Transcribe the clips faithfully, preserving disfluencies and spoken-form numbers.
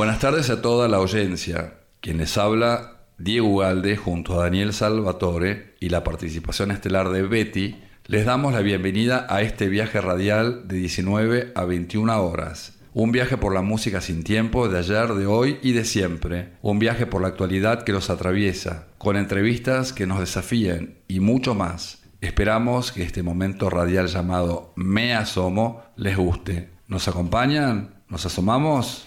Buenas tardes a toda la audiencia. Quien les habla, Diego Ugalde, junto a Daniel Salvatore y la participación estelar de Betty, les damos la bienvenida a este viaje radial de diecinueve a veintiuna horas. Un viaje por la música sin tiempo de ayer, de hoy y de siempre. Un viaje por la actualidad que los atraviesa, con entrevistas que nos desafíen y mucho más. Esperamos que este momento radial llamado Me Asomo les guste. ¿Nos acompañan? ¿Nos asomamos?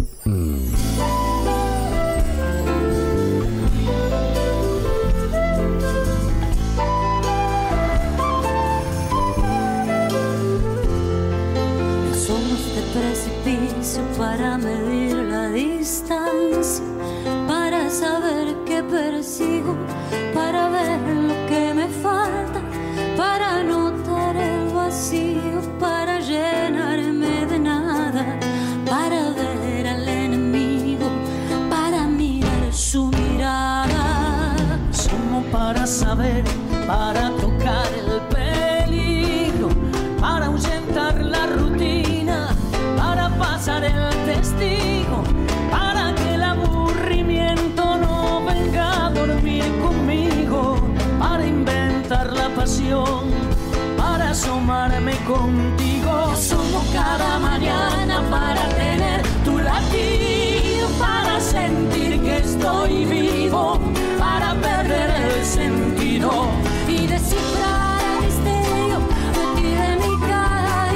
Somos de precipicio para medir la distancia, para saber qué persigo, para ver lo que me falta, para notar el vacío, para llenarme de nada, para ver al enemigo, para mirar su mirada. Somos para saber, para tocar el peligro, para ahuyentar la rutina, para pasar el testigo, para que el aburrimiento no venga a dormir conmigo, para inventar la pasión, para asomarme contigo. Somos cada mañana para tener tu latido, para sentir que estoy vivo, para perder el sentido Y descifrar el misterio de ti, de mí cada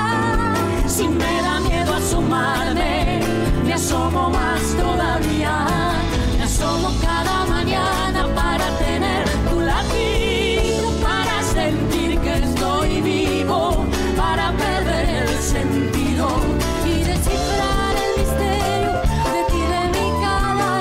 día. Si me da miedo asomarme, me asomo más todavía. Me asomo cada mañana para tener tu latido, para sentir que estoy vivo, para perder el sentido Y descifrar el misterio de ti, de mí cada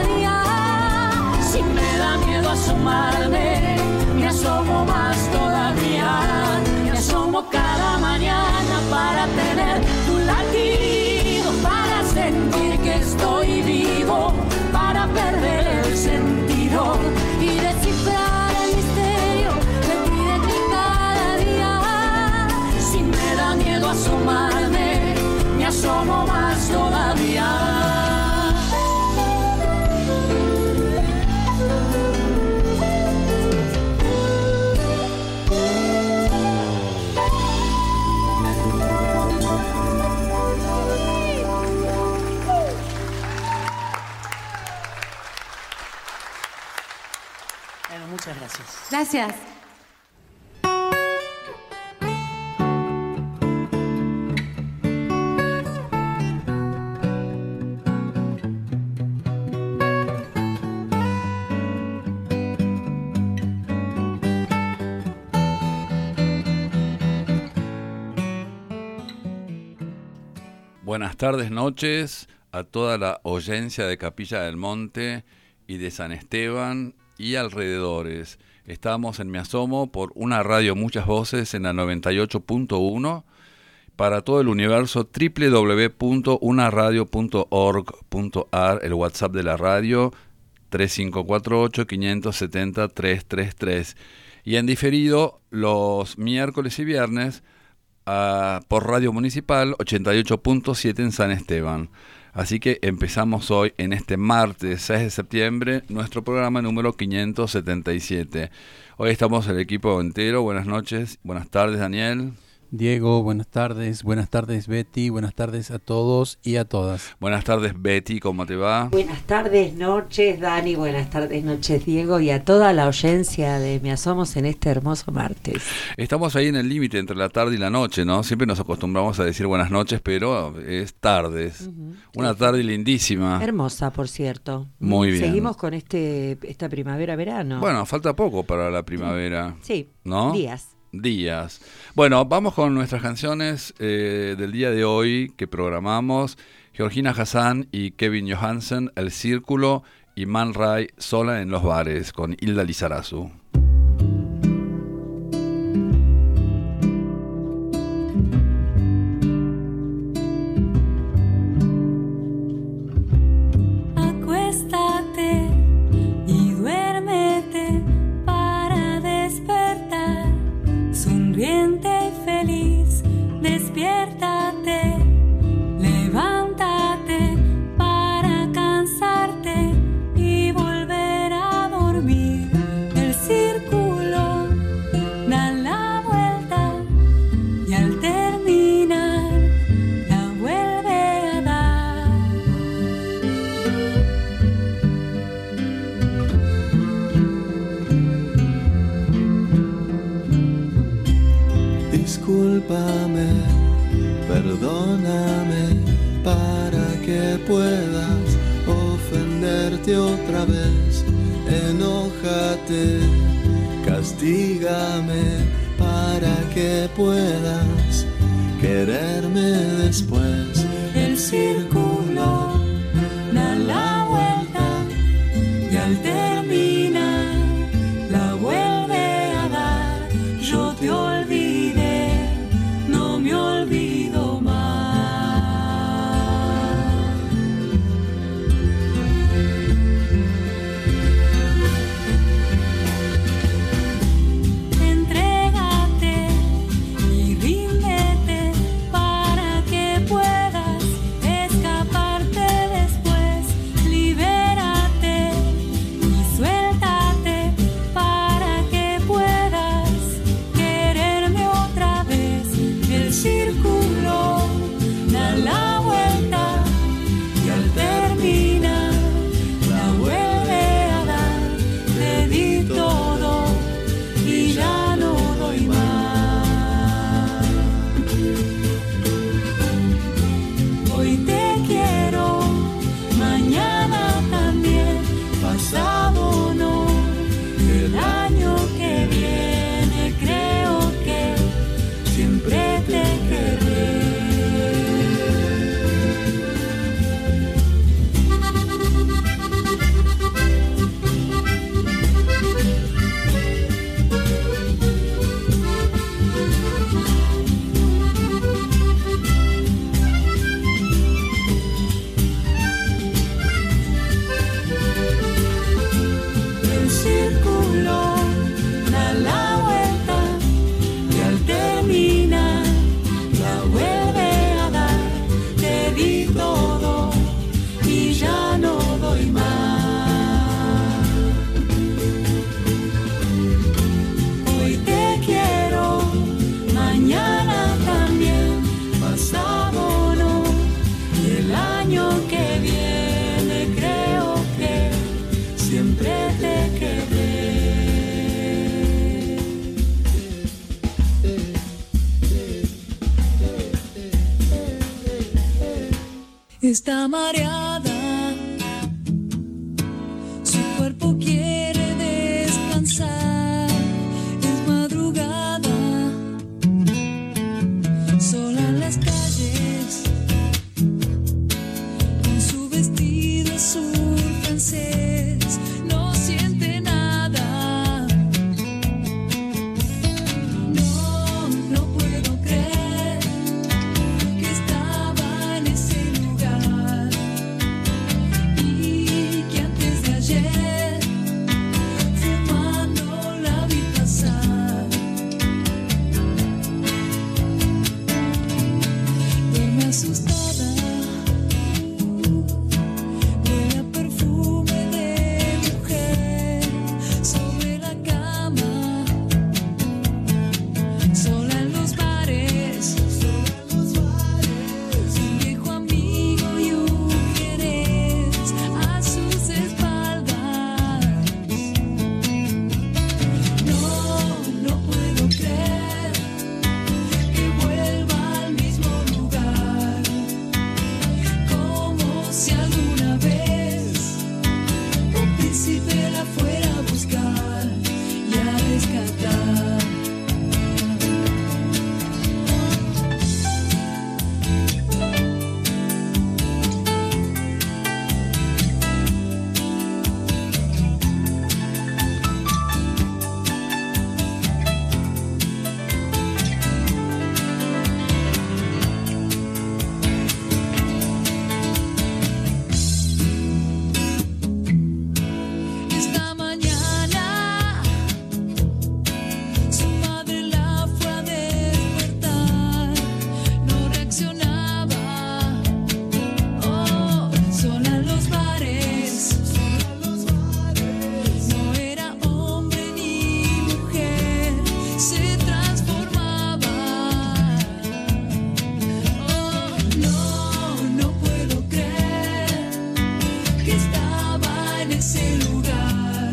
día. Si me da miedo asomarme, me asomo más todavía. Me asomo cada mañana para tener tu latido, para sentir que estoy vivo, para perder el sentido Y descifrar el misterio de ti, de mí cada día. Si me da miedo asomarme, me asomo más todavía. Bueno, muchas gracias. Gracias. Buenas tardes, noches a toda la audiencia de Capilla del Monte y de San Esteban y alrededores. Estamos en Me Asomo por una radio Muchas Voces en la noventa y ocho punto uno para todo el universo, doble u doble u doble u punto una radio punto org punto a r, el WhatsApp de la radio tres cinco cuatro ocho, cinco siete cero, tres tres tres, y en diferido los miércoles y viernes Uh, por Radio Municipal ochenta y ocho punto siete en San Esteban. Así que empezamos hoy, en este martes seis de septiembre, nuestro programa número quinientos setenta y siete. Hoy estamos el equipo entero. Buenas noches, buenas tardes, Daniel. Diego, buenas tardes, buenas tardes Betty, buenas tardes a todos y a todas. Buenas tardes Betty, ¿cómo te va? Buenas tardes, noches Dani, buenas tardes, noches Diego y a toda la audiencia de Me Asomos en este hermoso martes. Estamos ahí en el límite entre la tarde y la noche, ¿no? Siempre nos acostumbramos a decir buenas noches, pero es tardes. Uh-huh. Una tarde lindísima. Hermosa, por cierto. Muy bien. Seguimos con este esta primavera-verano. Bueno, falta poco para la primavera. Sí, ¿no? días. Días. Bueno, vamos con nuestras canciones eh, del día de hoy que programamos. Georgina Hassan y Kevin Johansen, El Círculo, y Man Ray, Sola en los bares, con Hilda Lizarazu. Acuéstate y duérmete para despertar, sonriente y feliz, despiértate, levántate para Perdóname para que puedas ofenderte otra vez. Enójate, castígame para que puedas quererme después. El círculo da la vuelta y al terminar la vuelve a dar. Yo te olvidé, no me olvido más. Entrégate y ríndete para que puedas escaparte después. Libérate y suéltate para que puedas quererme otra vez. El círculo da la vuelta y al terminar la vuelve a dar. Te di todo y ya no doy más. Hoy te quiero, mañana también, pasado no. El año que viene creo que siempre te querré. El círculo da la vuelta y al terminar la vuelve a dar. Te di todo y ya no doy más. Hoy te quiero, mañana también, pasado no. Y el año que viene creo que siempre te querré. Está mareada, su cuerpo quiere descansar. Es madrugada, sola en las calles, con su vestido azul francés. No siente nada. No, no puedo creer que estaba en ese lugar y que antes de ayer fumando la vi pasar. Duerme asustada, huele a perfume de mujer sobre la cama, sola en los bares, un viejo amigo y un jerez a sus espaldas. No, no puedo creer que vuelva al mismo lugar, como si alguna vez un príncipe la fuera a buscar y a rescatar. Esta mañana su madre la fue a despertar, no reaccionaba. Oh, sola en los bares, no era hombre ni mujer, se transformaba. Oh, no, no puedo creer que estaba en ese lugar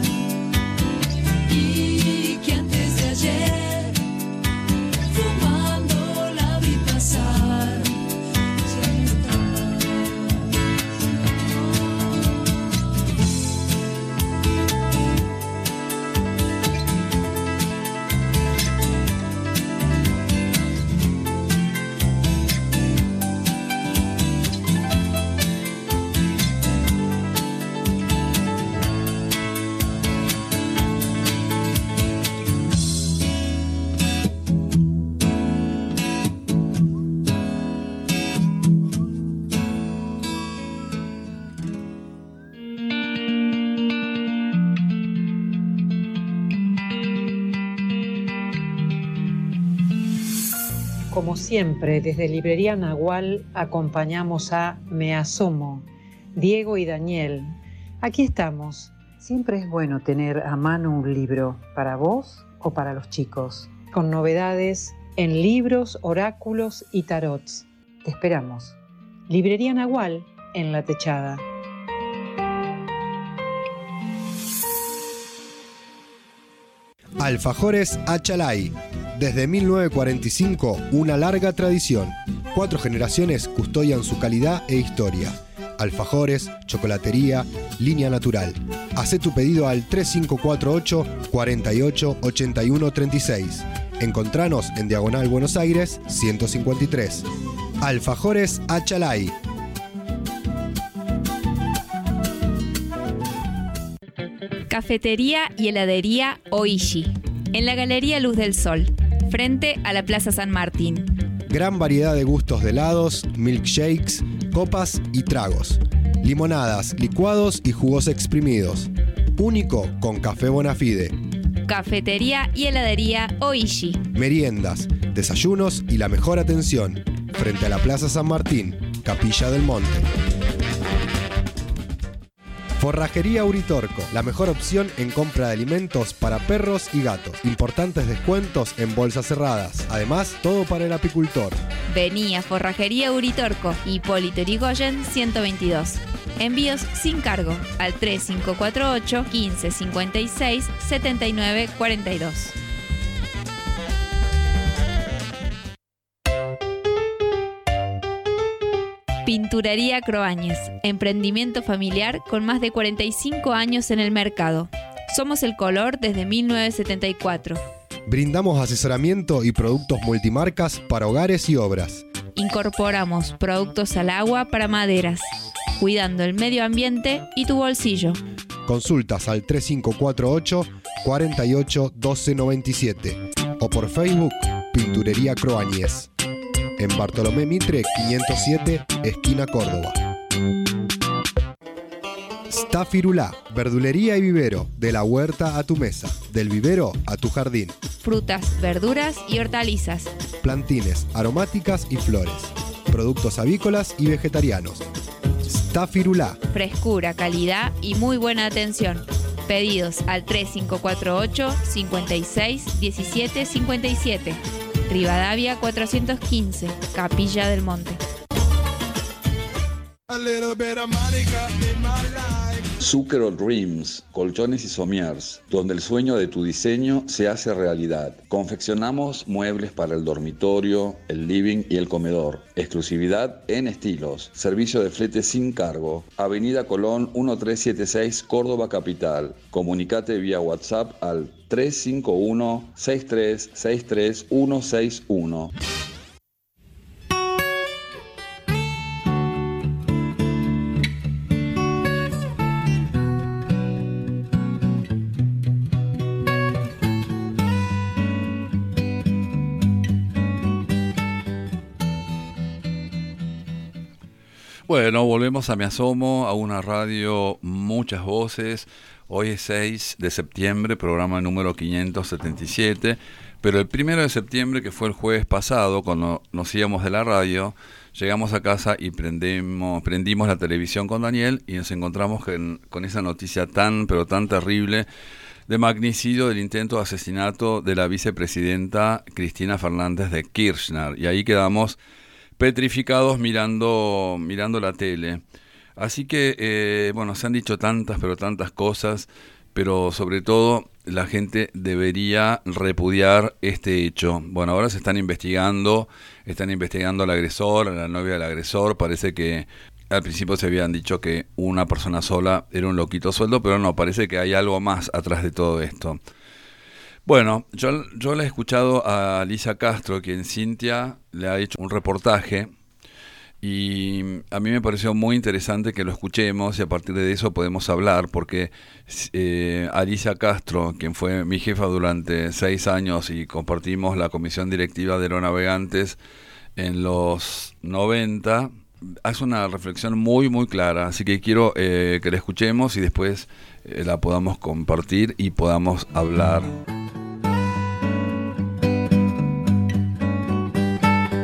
y que antes de ayer fumando la vi pasar. como siempre, desde Librería Nahual acompañamos a Me Asomo, Diego y Daniel. Aquí estamos. Siempre es bueno tener a mano un libro, para vos o para los chicos, con novedades en libros, oráculos y tarots. Te esperamos. Librería Nahual en La Techada. Alfajores Achalay. Desde mil novecientos cuarenta y cinco, una larga tradición. Cuatro generaciones custodian su calidad e historia. Alfajores, chocolatería, línea natural. Hacé tu pedido al tres cinco cuatro ocho, cuatro ocho, ocho uno tres seis. Encontranos en Diagonal Buenos Aires ciento cincuenta y tres. Alfajores Achalay. Cafetería y heladería Oishi, en la Galería Luz del Sol, frente a la Plaza San Martín. Gran variedad de gustos de helados, milkshakes, copas y tragos. Limonadas, licuados y jugos exprimidos. Único con café Bonafide. Cafetería y heladería Oishi. Meriendas, desayunos y la mejor atención. Frente a la Plaza San Martín, Capilla del Monte. Forrajería Uritorco, la mejor opción en compra de alimentos para perros y gatos. Importantes descuentos en bolsas cerradas. Además, todo para el apicultor. Vení a Forrajería Uritorco, Hipólito Yrigoyen ciento veintidós. Envíos sin cargo al tres cinco cuatro ocho, quince cincuenta y seis, setenta y nueve cuarenta y dos. Pinturería Croáñez, emprendimiento familiar con más de cuarenta y cinco años en el mercado. Somos el color desde mil novecientos setenta y cuatro. Brindamos asesoramiento y productos multimarcas para hogares y obras. Incorporamos productos al agua para maderas, cuidando el medio ambiente y tu bolsillo. Consultas al tres cinco cuatro ocho, cuatro ocho, uno dos nueve siete o por Facebook Pinturería Croáñez. En Bartolomé Mitre quinientos siete, esquina Córdoba. Stafirulá, verdulería y vivero, de la huerta a tu mesa, del vivero a tu jardín. Frutas, verduras y hortalizas. Plantines, aromáticas y flores. Productos avícolas y vegetarianos. Stafirulá. Frescura, calidad y muy buena atención. Pedidos al tres cinco cuatro ocho, cincuenta y seis, diecisiete cincuenta y siete. Rivadavia cuatrocientos quince, Capilla del Monte. Zucchero Dreams, colchones y somiers, donde el sueño de tu diseño se hace realidad. Confeccionamos muebles para el dormitorio, el living y el comedor. Exclusividad en estilos. Servicio de flete sin cargo. Avenida Colón mil trescientos setenta y seis, Córdoba Capital. Comunicate vía WhatsApp al tres cinco uno, seis tres seis tres, uno seis uno. Bueno, volvemos a Me Asomo, a una radio, muchas voces. Hoy es seis de septiembre, programa número quinientos setenta y siete. Pero el primero de septiembre, que fue el jueves pasado, cuando nos íbamos de la radio, llegamos a casa y prendimos, prendimos la televisión con Daniel y nos encontramos con, con esa noticia tan, pero tan terrible de magnicidio del intento de asesinato de la vicepresidenta Cristina Fernández de Kirchner. Y ahí quedamos petrificados mirando, mirando la tele. Así que, eh, bueno, se han dicho tantas, pero tantas cosas, pero sobre todo la gente debería repudiar este hecho. Bueno, ahora se están investigando, están investigando al agresor, a la novia del agresor. Parece que al principio se habían dicho que una persona sola era un loquito sueldo, pero no, parece que hay algo más atrás de todo esto. Bueno, yo, yo le he escuchado a Lisa Castro, quien Cintia le ha hecho un reportaje, y a mí me pareció muy interesante que lo escuchemos y a partir de eso podemos hablar, porque eh, Alicia Castro, quien fue mi jefa durante seis años y compartimos la comisión directiva de Aeronavegantes en los noventa, hace una reflexión muy muy clara, así que quiero eh, que la escuchemos y después eh, la podamos compartir y podamos hablar.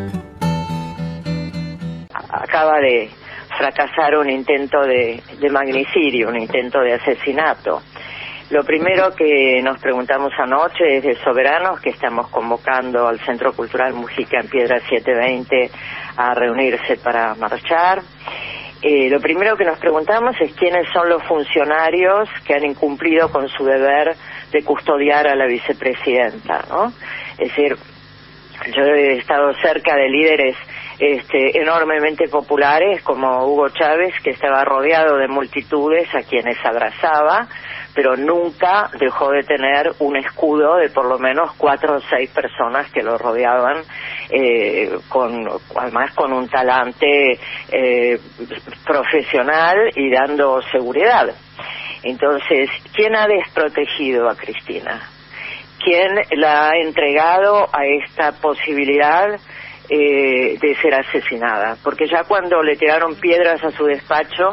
acaba de fracasar un intento de, de magnicidio, un intento de asesinato. Lo primero que nos preguntamos anoche es de Soberanos, que estamos convocando al Centro Cultural Mujica en Piedra setecientos veinte a reunirse para marchar. Eh, lo primero que nos preguntamos es quiénes son los funcionarios que han incumplido con su deber de custodiar a la vicepresidenta, ¿no? Es decir, yo he estado cerca de líderes este, enormemente populares como Hugo Chávez, que estaba rodeado de multitudes a quienes abrazaba, pero nunca dejó de tener un escudo de por lo menos cuatro o seis personas que lo rodeaban, eh, con, además con un talante eh, profesional y dando seguridad. Entonces, ¿quién ha desprotegido a Cristina? ¿Quién la ha entregado a esta posibilidad eh, de ser asesinada? Porque ya cuando le tiraron piedras a su despacho,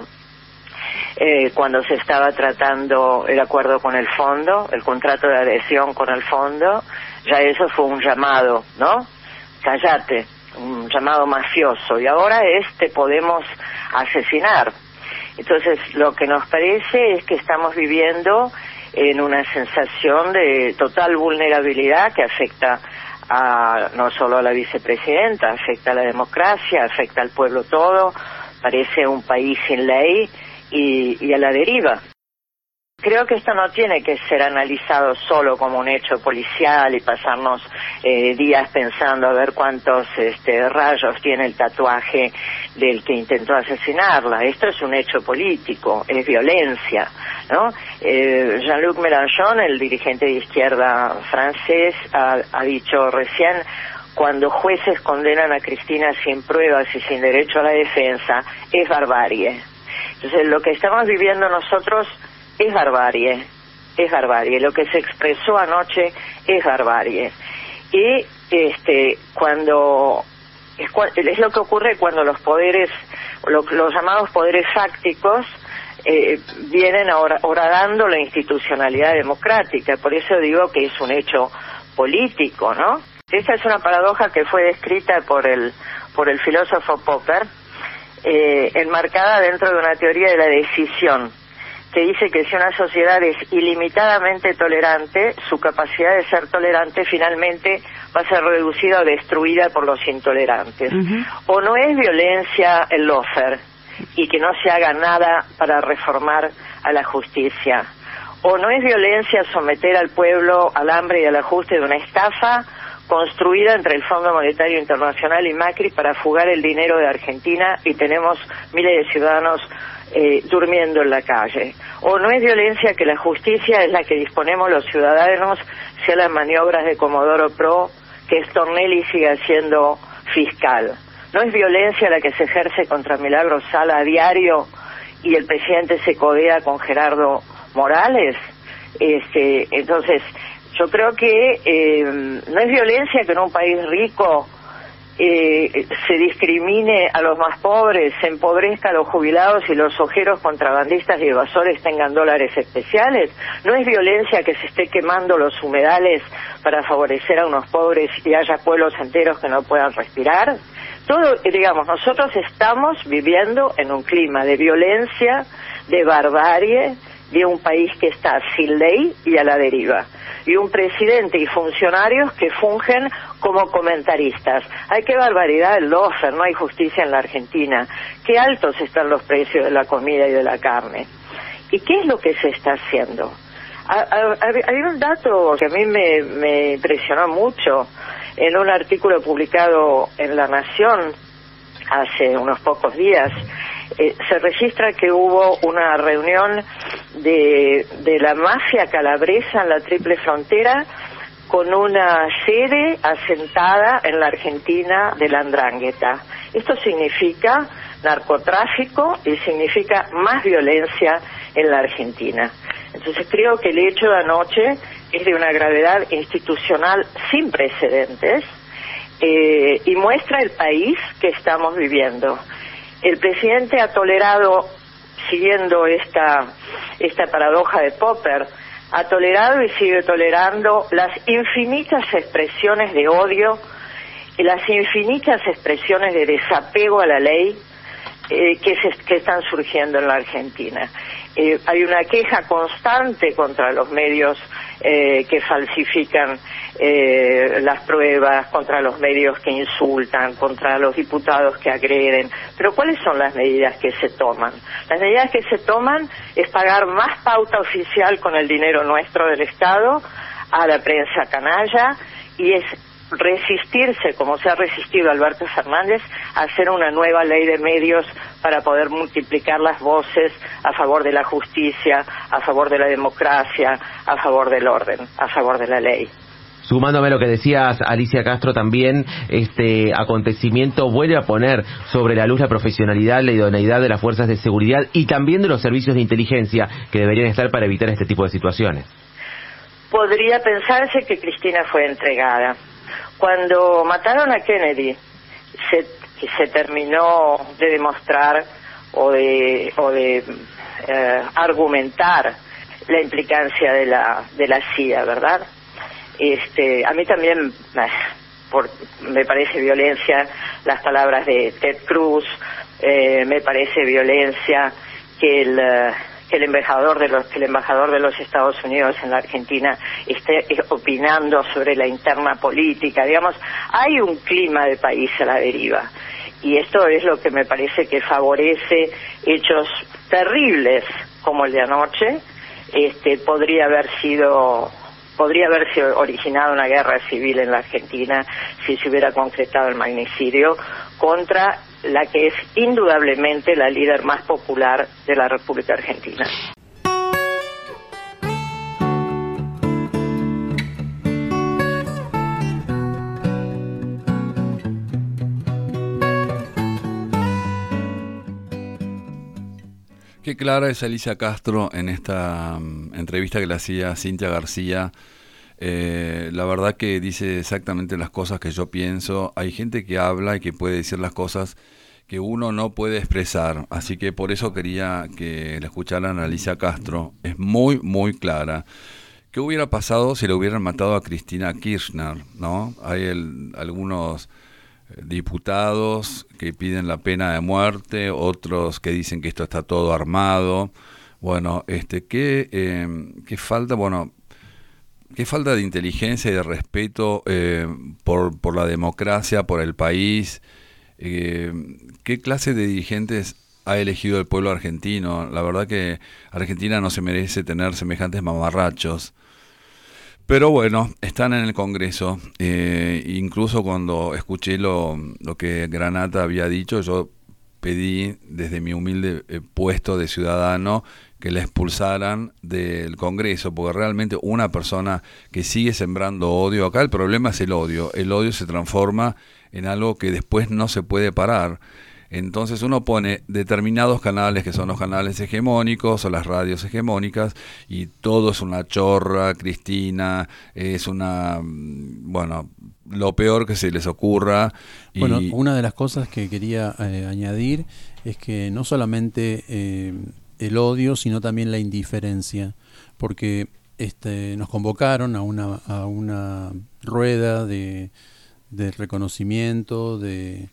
eh, cuando se estaba tratando el acuerdo con el fondo, el contrato de adhesión con el fondo, ya eso fue un llamado, ¿no? Cállate, un llamado mafioso. Y ahora es, te podemos asesinar. Entonces, lo que nos parece es que estamos viviendo en una sensación de total vulnerabilidad que afecta a no solo a la vicepresidenta, afecta a la democracia, afecta al pueblo todo, parece un país sin ley y, y a la deriva. Creo que esto no tiene que ser analizado solo como un hecho policial y pasarnos eh, días pensando a ver cuántos este, rayos tiene el tatuaje del que intentó asesinarla. Esto es un hecho político, es violencia, ¿no? Eh, Jean-Luc Mélenchon, el dirigente de izquierda francés, ha, ha dicho recién: cuando jueces condenan a Cristina sin pruebas y sin derecho a la defensa, es barbarie. Entonces, lo que estamos viviendo nosotros es barbarie, es barbarie. Lo que se expresó anoche es barbarie. Y este, cuando es, es lo que ocurre cuando los poderes, lo, los llamados poderes fácticos, eh, vienen ahora horadando la institucionalidad democrática. Por eso digo que es un hecho político, ¿no? Esta es una paradoja que fue descrita por el por el filósofo Popper, eh, enmarcada dentro de una teoría de la decisión, que dice que si una sociedad es ilimitadamente tolerante, su capacidad de ser tolerante finalmente va a ser reducida o destruida por los intolerantes. Uh-huh. O no es violencia el lawfare y que no se haga nada para reformar a la justicia. O no es violencia someter al pueblo al hambre y al ajuste de una estafa construida entre el Fondo Monetario Internacional y Macri para fugar el dinero de Argentina, y tenemos miles de ciudadanos eh, durmiendo en la calle. O no es violencia que la justicia es la que disponemos los ciudadanos, sea las maniobras de Comodoro Pro, que Stornelli siga siendo fiscal. No es violencia la que se ejerce contra Milagro Sala a diario y el presidente se codea con Gerardo Morales. Este, entonces, yo creo que eh, no es violencia que en un país rico eh, se discrimine a los más pobres, se empobrezca a los jubilados y los ojeros contrabandistas y evasores tengan dólares especiales. No es violencia que se esté quemando los humedales para favorecer a unos pobres y haya pueblos enteros que no puedan respirar. Todo, digamos, nosotros estamos viviendo en un clima de violencia, de barbarie, de un país que está sin ley y a la deriva, y un presidente y funcionarios que fungen como comentaristas. ¡Ay, qué barbaridad el lawfare! No hay justicia en la Argentina. ¡Qué altos están los precios de la comida y de la carne! ¿Y qué es lo que se está haciendo? Hay un dato que a mí me, me impresionó mucho en un artículo publicado en La Nación hace unos pocos días. Eh, se registra que hubo una reunión de, de la mafia calabresa en la Triple Frontera con una sede asentada en la Argentina de la Andrangheta. Esto significa narcotráfico y significa más violencia en la Argentina. Entonces creo que el hecho de anoche es de una gravedad institucional sin precedentes eh, y muestra el país que estamos viviendo. El presidente ha tolerado, siguiendo esta, esta paradoja de Popper, ha tolerado y sigue tolerando las infinitas expresiones de odio y las infinitas expresiones de desapego a la ley eh, que, se, que están surgiendo en la Argentina. Eh, hay una queja constante contra los medios eh, que falsifican eh, las pruebas, contra los medios que insultan, contra los diputados que agreden. Pero ¿cuáles son las medidas que se toman? Las medidas que se toman es pagar más pauta oficial con el dinero nuestro del Estado a la prensa canalla, y es resistirse, como se ha resistido Alberto Fernández, a hacer una nueva ley de medios para poder multiplicar las voces a favor de la justicia, a favor de la democracia, a favor del orden, a favor de la ley. Sumándome a lo que decías, Alicia Castro, también este acontecimiento vuelve a poner sobre la luz la profesionalidad, la idoneidad de las fuerzas de seguridad y también de los servicios de inteligencia que deberían estar para evitar este tipo de situaciones. Podría pensarse que Cristina fue entregada. Cuando mataron a Kennedy, se, se terminó de demostrar o de, o de eh, argumentar la implicancia de la, de la C I A, ¿verdad? Este, a mí también eh, por, me parece violencia las palabras de Ted Cruz, eh, me parece violencia que el... Uh, que el embajador de los que el embajador de los Estados Unidos en la Argentina esté opinando sobre la interna política. Digamos, hay un clima de país a la deriva, y esto es lo que me parece que favorece hechos terribles como el de anoche. Este podría haber sido podría haberse originado una guerra civil en la Argentina si se hubiera concretado el magnicidio contra la que es indudablemente la líder más popular de la República Argentina. Qué clara es Alicia Castro en esta um, entrevista que le hacía Cintia García. Eh, la verdad que dice exactamente las cosas que yo pienso. Hay gente que habla y que puede decir las cosas que uno no puede expresar, así que por eso quería que la escucharan a Alicia Castro. Es muy, muy clara. ¿Qué hubiera pasado si le hubieran matado a Cristina Kirchner, ¿no? Hay el, algunos diputados que piden la pena de muerte, otros que dicen que esto está todo armado. Bueno, este, ¿qué, eh, qué falta? Bueno, qué falta de inteligencia y de respeto eh, por, por la democracia, por el país. Eh, ¿Qué clase de dirigentes ha elegido el pueblo argentino? La verdad que Argentina no se merece tener semejantes mamarrachos. Pero bueno, están en el Congreso. Eh, incluso cuando escuché lo, lo que Granata había dicho, yo pedí desde mi humilde eh, puesto de ciudadano que la expulsaran del Congreso, porque realmente una persona que sigue sembrando odio, acá el problema es el odio, el odio se transforma en algo que después no se puede parar. Entonces uno pone determinados canales que son los canales hegemónicos o las radios hegemónicas y todo es una chorra, Cristina, es una, bueno, lo peor que se les ocurra. Y bueno, una de las cosas que quería eh, añadir es que no solamente eh, el odio, sino también la indiferencia, porque este, nos convocaron a una, a una rueda de, de reconocimiento, de...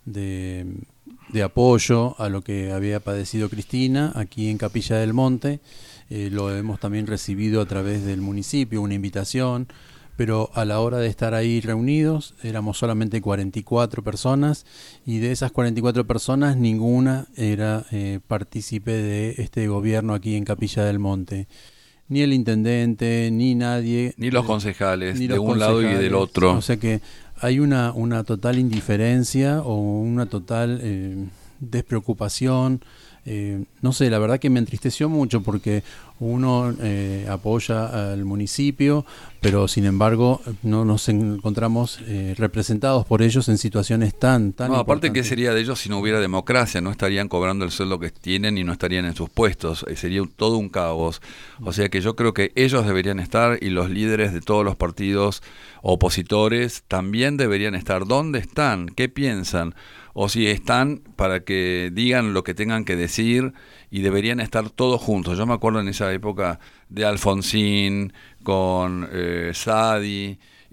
de de apoyo a lo que había padecido Cristina aquí en Capilla del Monte. Eh, lo hemos también recibido a través del municipio, una invitación, pero a la hora de estar ahí reunidos éramos solamente cuarenta y cuatro personas, y de esas cuarenta y cuatro personas ninguna era eh, partícipe de este gobierno aquí en Capilla del Monte. Ni el intendente, ni nadie. Ni los concejales, ni de los un lado y del otro. O sea que hay una, una total indiferencia o una total eh, despreocupación. Eh, no sé, la verdad que me entristeció mucho porque uno eh, apoya al municipio, pero sin embargo no nos encontramos eh, representados por ellos en situaciones tan tan no, aparte, importantes. ¿qué sería de ellos si no hubiera democracia? No estarían cobrando el sueldo que tienen y no estarían en sus puestos. Eh, sería todo un caos. O sea que yo creo que ellos deberían estar, y los líderes de todos los partidos opositores también deberían estar. ¿Dónde están? ¿Qué piensan? O si están para que digan lo que tengan que decir, y deberían estar todos juntos. Yo me acuerdo en esa época de Alfonsín con eh, Sadi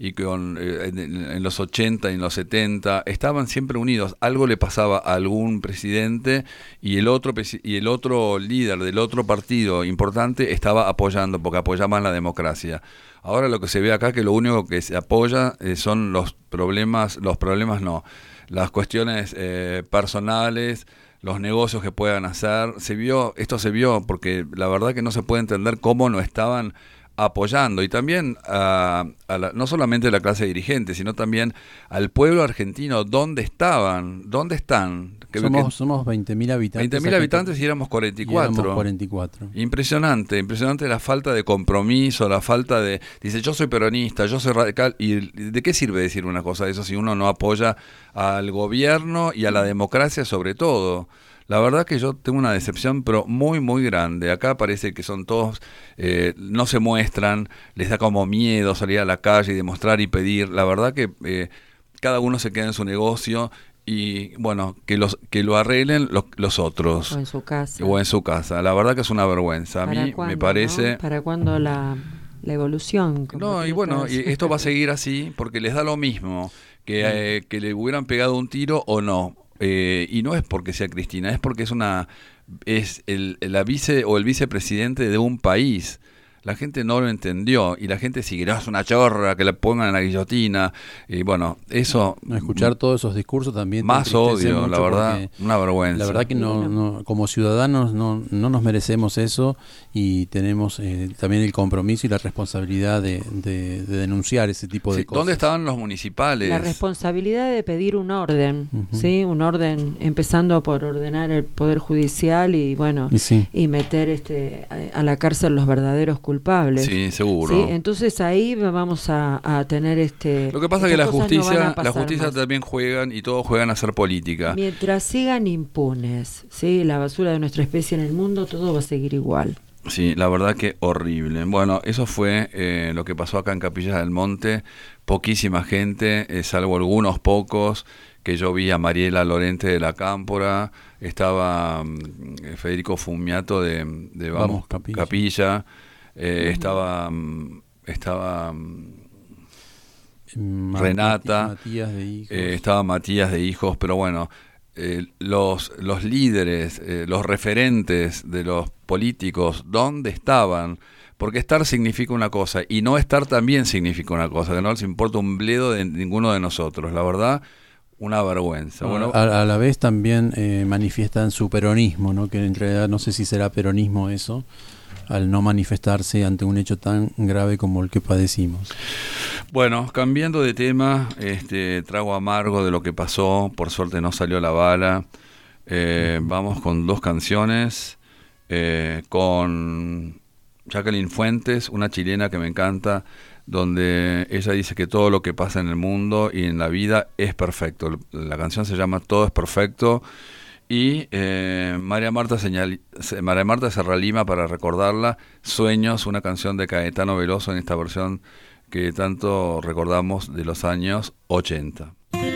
y con eh, en, en los ochenta y en los setenta estaban siempre unidos. Algo le pasaba a algún presidente y el otro y el otro líder del otro partido importante estaba apoyando, porque apoyaban la democracia. Ahora lo que se ve acá que lo único que se apoya eh, son los problemas, los problemas no, las cuestiones eh, personales, los negocios que puedan hacer. Se vio, esto se vio porque la verdad que no se puede entender cómo no estaban apoyando, y también a, a la, no solamente a la clase dirigente, sino también al pueblo argentino. ¿Dónde estaban? ¿Dónde están? Que, somos, que, somos veinte mil habitantes. veinte mil habitantes y éramos cuarenta y cuatro. Y éramos cuarenta y cuatro. Impresionante, impresionante la falta de compromiso, la falta de... Dice, yo soy peronista, yo soy radical. ¿Y de qué sirve decir una cosa de eso si uno no apoya al gobierno y a la democracia sobre todo? La verdad que yo tengo una decepción, pero muy, muy grande. Acá parece que son todos, eh, no se muestran, les da como miedo salir a la calle y demostrar y pedir. La verdad que eh, cada uno se queda en su negocio y, bueno, que los que lo arreglen los, los otros. O en su casa. O en su casa. La verdad que es una vergüenza. A mí cuándo, me parece... ¿no? ¿Para cuándo la, la evolución? No, y bueno, y esto va a seguir así porque les da lo mismo que, eh, que le hubieran pegado un tiro o no. Eh, y no es porque sea Cristina, es porque es una es el, la vice o el vicepresidente de un país. La gente no lo entendió y la gente sigue, no, es una chorra, que le pongan en la guillotina. Y bueno, eso... No, escuchar todos esos discursos también... Más odio, la verdad, una vergüenza. La verdad que no, no como ciudadanos no, no nos merecemos eso y tenemos eh, también el compromiso y la responsabilidad de, de, de denunciar ese tipo de sí, cosas. ¿Dónde estaban los municipales? La responsabilidad de pedir un orden, Uh-huh. ¿sí? Un orden, empezando por ordenar el Poder Judicial y, bueno, Y sí. y meter este a, a la cárcel los verdaderos culpables. Sí, seguro. ¿Sí? Entonces ahí vamos a, a tener este... Lo que pasa es que la estas cosas no van justicia, a la pasar justicia más. también juegan y todos juegan a hacer política. Mientras sigan impunes, ¿sí? La basura de nuestra especie en el mundo, todo va a seguir igual. Sí, la verdad que horrible. Bueno, eso fue eh, lo que pasó acá en Capilla del Monte. Poquísima gente, eh, salvo algunos pocos, que yo vi a Mariela Lorente de la Cámpora, estaba um, Federico Fumiato de, de Vamos, Vamos, Capilla, Capilla eh, uh-huh. estaba, um, estaba um, Renata, Matías de Hijos. Eh, estaba Matías de Hijos, pero bueno... Eh, los, los líderes, eh, los referentes de los políticos, ¿dónde estaban? Porque estar significa una cosa y no estar también significa una cosa, que no les importa un bledo de ninguno de nosotros. La verdad, una vergüenza. Bueno, a, a la vez también eh, manifiestan su peronismo, ¿no? Que en realidad no sé si será peronismo eso, al no manifestarse ante un hecho tan grave como el que padecimos. Bueno, cambiando de tema, este trago amargo de lo que pasó, por suerte no salió la bala. Eh, vamos con dos canciones, eh, con Jacqueline Fuentes, una chilena que me encanta, donde ella dice que todo lo que pasa en el mundo y en la vida es perfecto. La canción se llama Todo es perfecto. Y eh, María Marta señal, María Marta Serralima, para recordarla, Sueños, una canción de Caetano Veloso en esta versión que tanto recordamos de los años ochenta.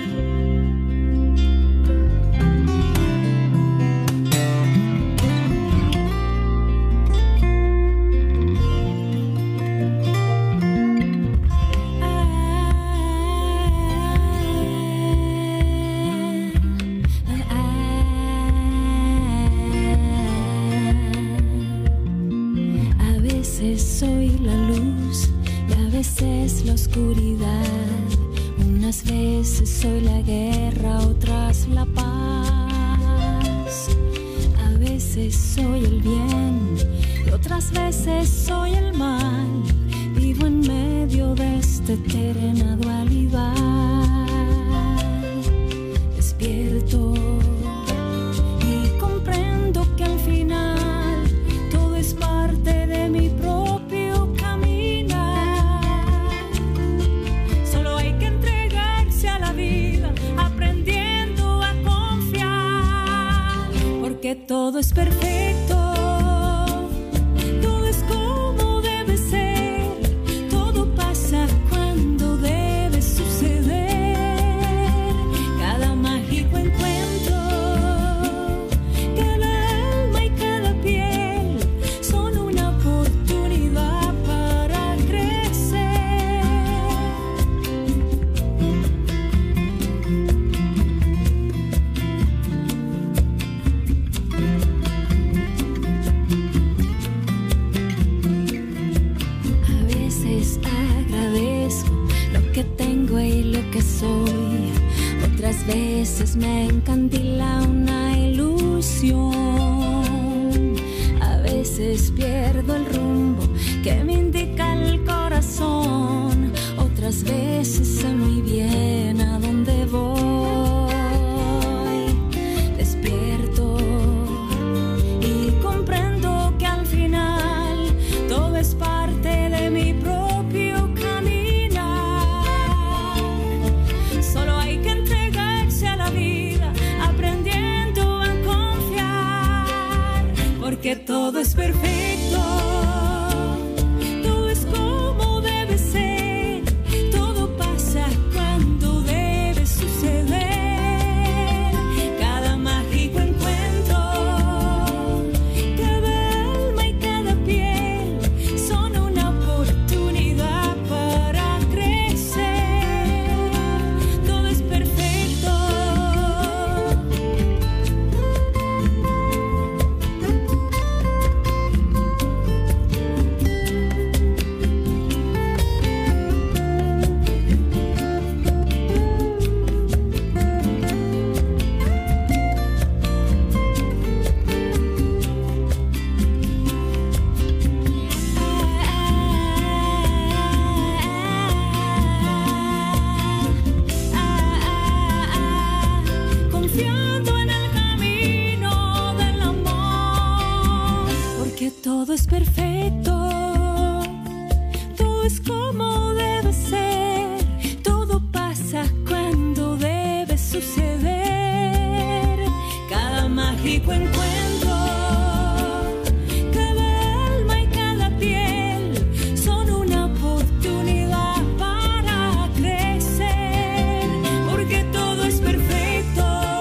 Soy la luz y a veces la oscuridad. Unas veces soy la guerra, otras la paz. A veces soy el bien y otras veces soy el mal. Vivo en medio de esta eterna dualidad. Despierto y comprendo que al final todo es parte de mi propio caminar. Solo hay que entregarse a la vida, aprendiendo a confiar, porque todo es perfecto, todo es como debe ser, todo pasa cuando debe suceder. Cada mágico encuentro veces me encandila una ilusión, a veces pierdo el rumbo que me indica el corazón, otras veces sé muy bien a dónde voy. Despierto y comprendo que al final todo es parte de mi propio caminar. Solo hay que entregarse a la vida, aprendiendo a confiar, porque todo es perfecto. Todo es como debe ser, todo pasa cuando debe suceder. Cada mágico encuentro, cada alma y cada piel son una oportunidad para crecer. Todo es perfecto. Confiando en el camino del amor, porque todo es perfecto, todo es como debe ser, todo pasa cuando debe suceder. Cada mágico encuentro, cada alma y cada piel son una oportunidad para crecer, porque todo es perfecto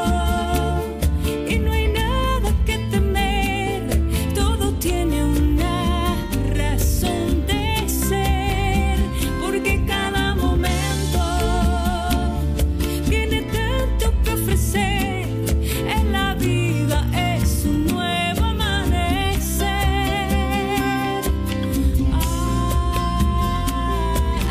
y no hay nada que temer, todo tiene una razón de ser, porque cada momento tiene tanto que ofrecer, en la vida es un nuevo amanecer. Ah, ah,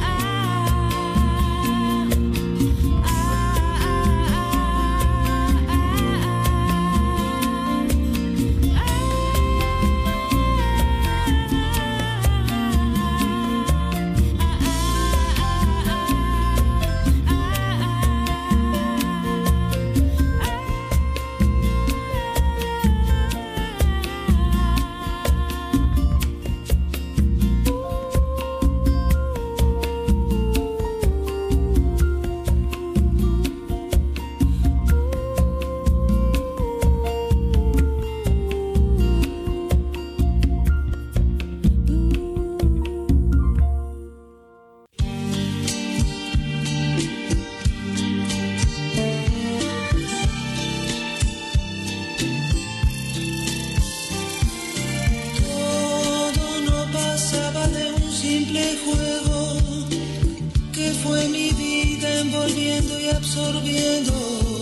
Todo no pasaba de un simple juego, que fue mi vida envolviendo y absorbiendo.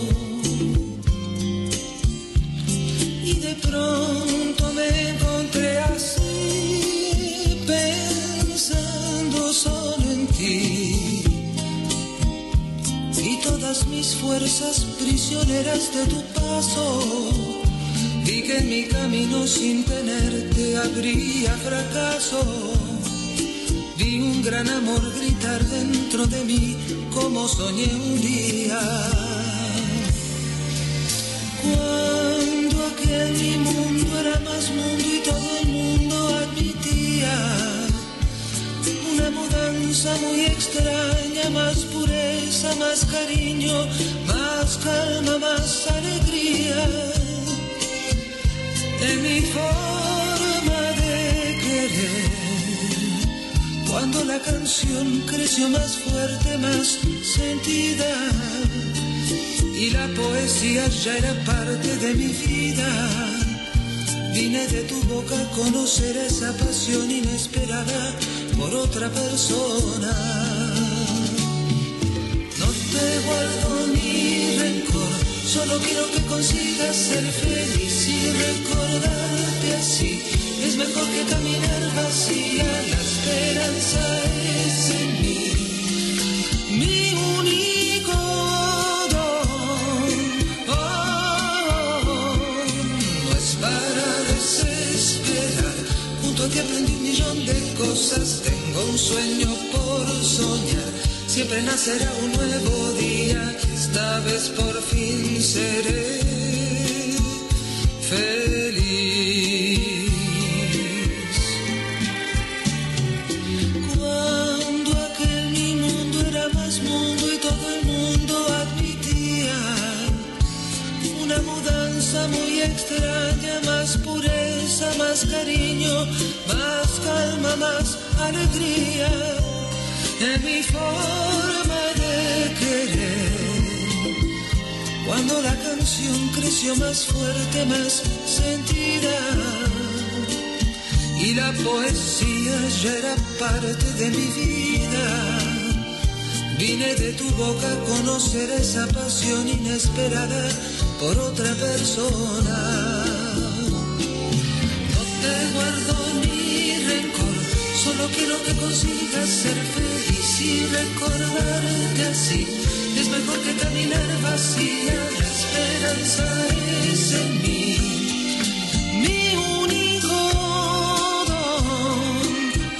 Y de pronto me encontré así, pensando solo en ti. Y todas mis fuerzas prisioneras de tu paso, vi que en mi camino sin tenerte habría fracaso. Vi un gran amor gritar dentro de mí como soñé un día. Cuando aquel mi mundo era más mundo y todo el mundo admitía una mudanza muy extraña, más pureza, más cariño, más calma, más alegría. En mi forma de querer, cuando la canción creció más fuerte, más sentida, y la poesía ya era parte de mi vida, vine de tu boca a conocer esa pasión inesperada por otra persona. No te guardo ni rencor, solo quiero que consigas ser feliz y recordarte así. Es mejor que caminar vacía, la esperanza es en mí, mi único don. aprendí un millón de cosas, tengo un sueño por soñar. Siempre nacerá un nuevo día, esta vez por fin seré feliz. Cuando aquel mi mundo era más mundo y todo el mundo admitía una mudanza muy extraña, más pureza, más cariño, más calma, más alegría en mi forma de querer. Cuando la canción creció más fuerte, más sentida, y la poesía ya era parte de mi vida, vine de tu boca a conocer esa pasión inesperada por otra persona. No te guardo ni rencor, solo quiero que consigas ser feliz y recordarte así. Es mejor que caminar vacía, la esperanza es en mí, mi único don.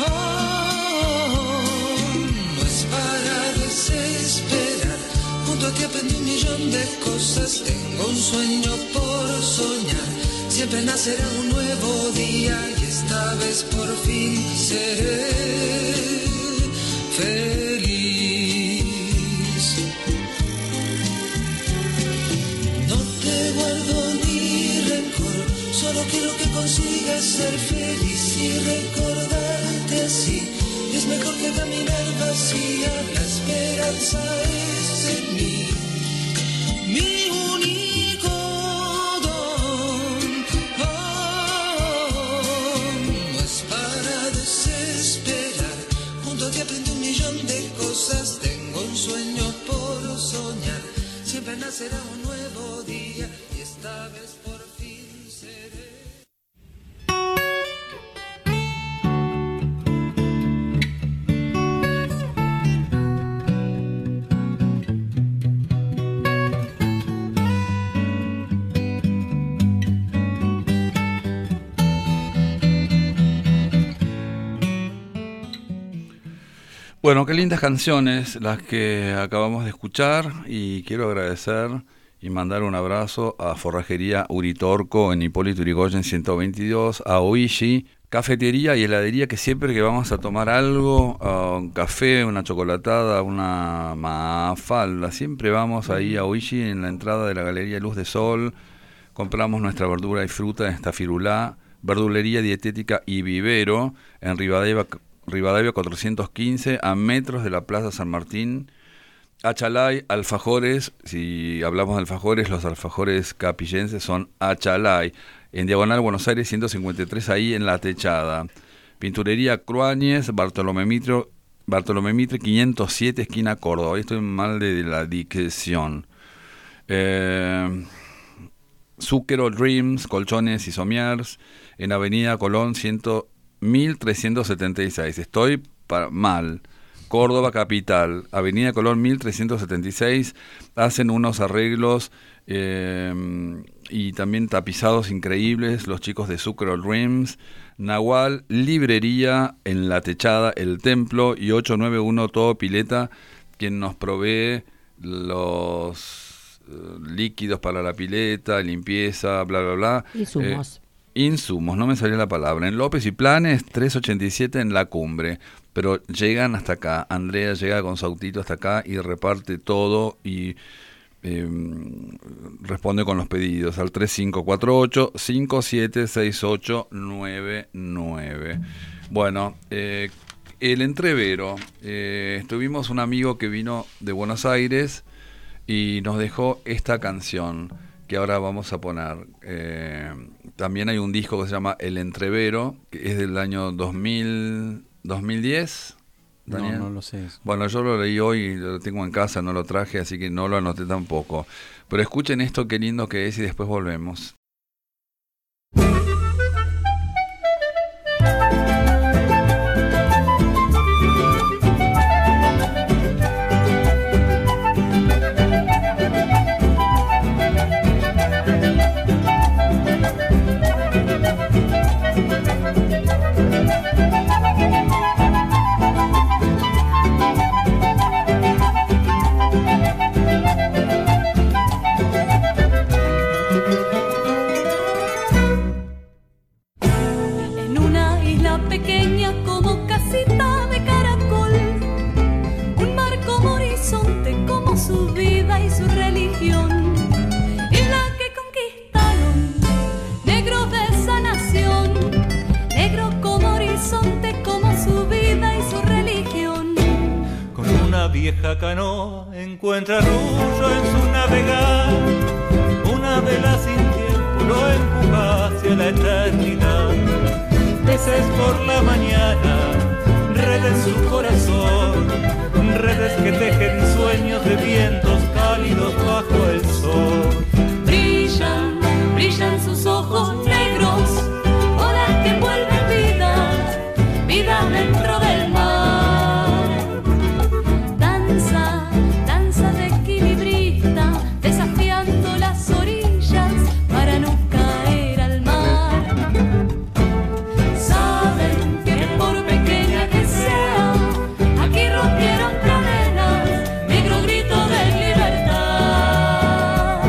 Oh, no es para desesperar, junto a ti aprendí un millón de cosas, tengo un sueño por soñar. Siempre nacerá un nuevo día y esta vez por fin seré feliz. No te guardo ni rencor, solo quiero que consigas ser feliz y recordarte así. Es mejor que caminar vacía, la esperanza es en mí, mi único don. Oh, no es para desesperar, junto a ti aprendí un millón de cosas, tengo un sueño por soñar. Siempre nacerá un nuevo día y esta vez por fin seré. Bueno, qué lindas canciones las que acabamos de escuchar, y quiero agradecer y mandar un abrazo a Forrajería Uritorco en Hipólito Yrigoyen ciento veintidós, a Oishi, cafetería y heladería, que siempre que vamos a tomar algo, uh, un café, una chocolatada, una mafalda, siempre vamos ahí a Oishi en la entrada de la Galería Luz de Sol, compramos nuestra verdura y fruta en Estafirulá, verdulería dietética y vivero en Rivadavia, Rivadavia cuatrocientos quince, a metros de la Plaza San Martín. Achalay, alfajores, si hablamos de alfajores, los alfajores capillenses son Achalay, en Diagonal Buenos Aires ciento cincuenta y tres, ahí en La Techada. Pinturería Cruáñez, Bartolomé Mitre, Bartolomé Mitre quinientos siete, esquina Córdoba. Hoy estoy mal de la dicción. Eh, Zúquero Dreams, colchones y somiers, en Avenida Colón mil trescientos setenta y seis. Estoy para, mal. Córdoba capital, Avenida Colón mil trescientos setenta y seis, hacen unos arreglos eh, y también tapizados increíbles los chicos de Zúquero Dreams. Nahual, librería en La Techada, El Templo, y ocho nueve uno Todo Pileta, quien nos provee los uh, líquidos para la pileta, limpieza, bla, bla, bla. Insumos. Eh, insumos, no me salió la palabra. En López y Planes, trescientos ochenta y siete en La Cumbre. Pero llegan hasta acá. Andrea llega con su autito hasta acá y reparte todo y eh, responde con los pedidos al tres cinco cuatro ocho, cinco siete seis ocho nueve nueve. Bueno, eh, el entrevero. Eh, tuvimos un amigo que vino de Buenos Aires y nos dejó esta canción que ahora vamos a poner. Eh, también hay un disco que se llama El Entrevero, que es del año dos mil, dos mil diez. ¿Daniel? No, no lo sé. Bueno, yo lo leí hoy y lo tengo en casa, no lo traje, así que no lo anoté tampoco. Pero escuchen esto, qué lindo que es, y después volvemos. Vieja canoa encuentra Rullo en su navegar, una vela sin tiempo lo empuja hacia la eternidad. Peces por la mañana, redes en su corazón, redes que tejen sueños de vientos cálidos bajo el sol. Brillan, brillan sus ojos negros, olas que envuelven vida, vida dentro del mar. Desafiando las orillas para no caer al mar. Saben que por pequeña que sea, aquí rompieron cadenas, negro grito de libertad.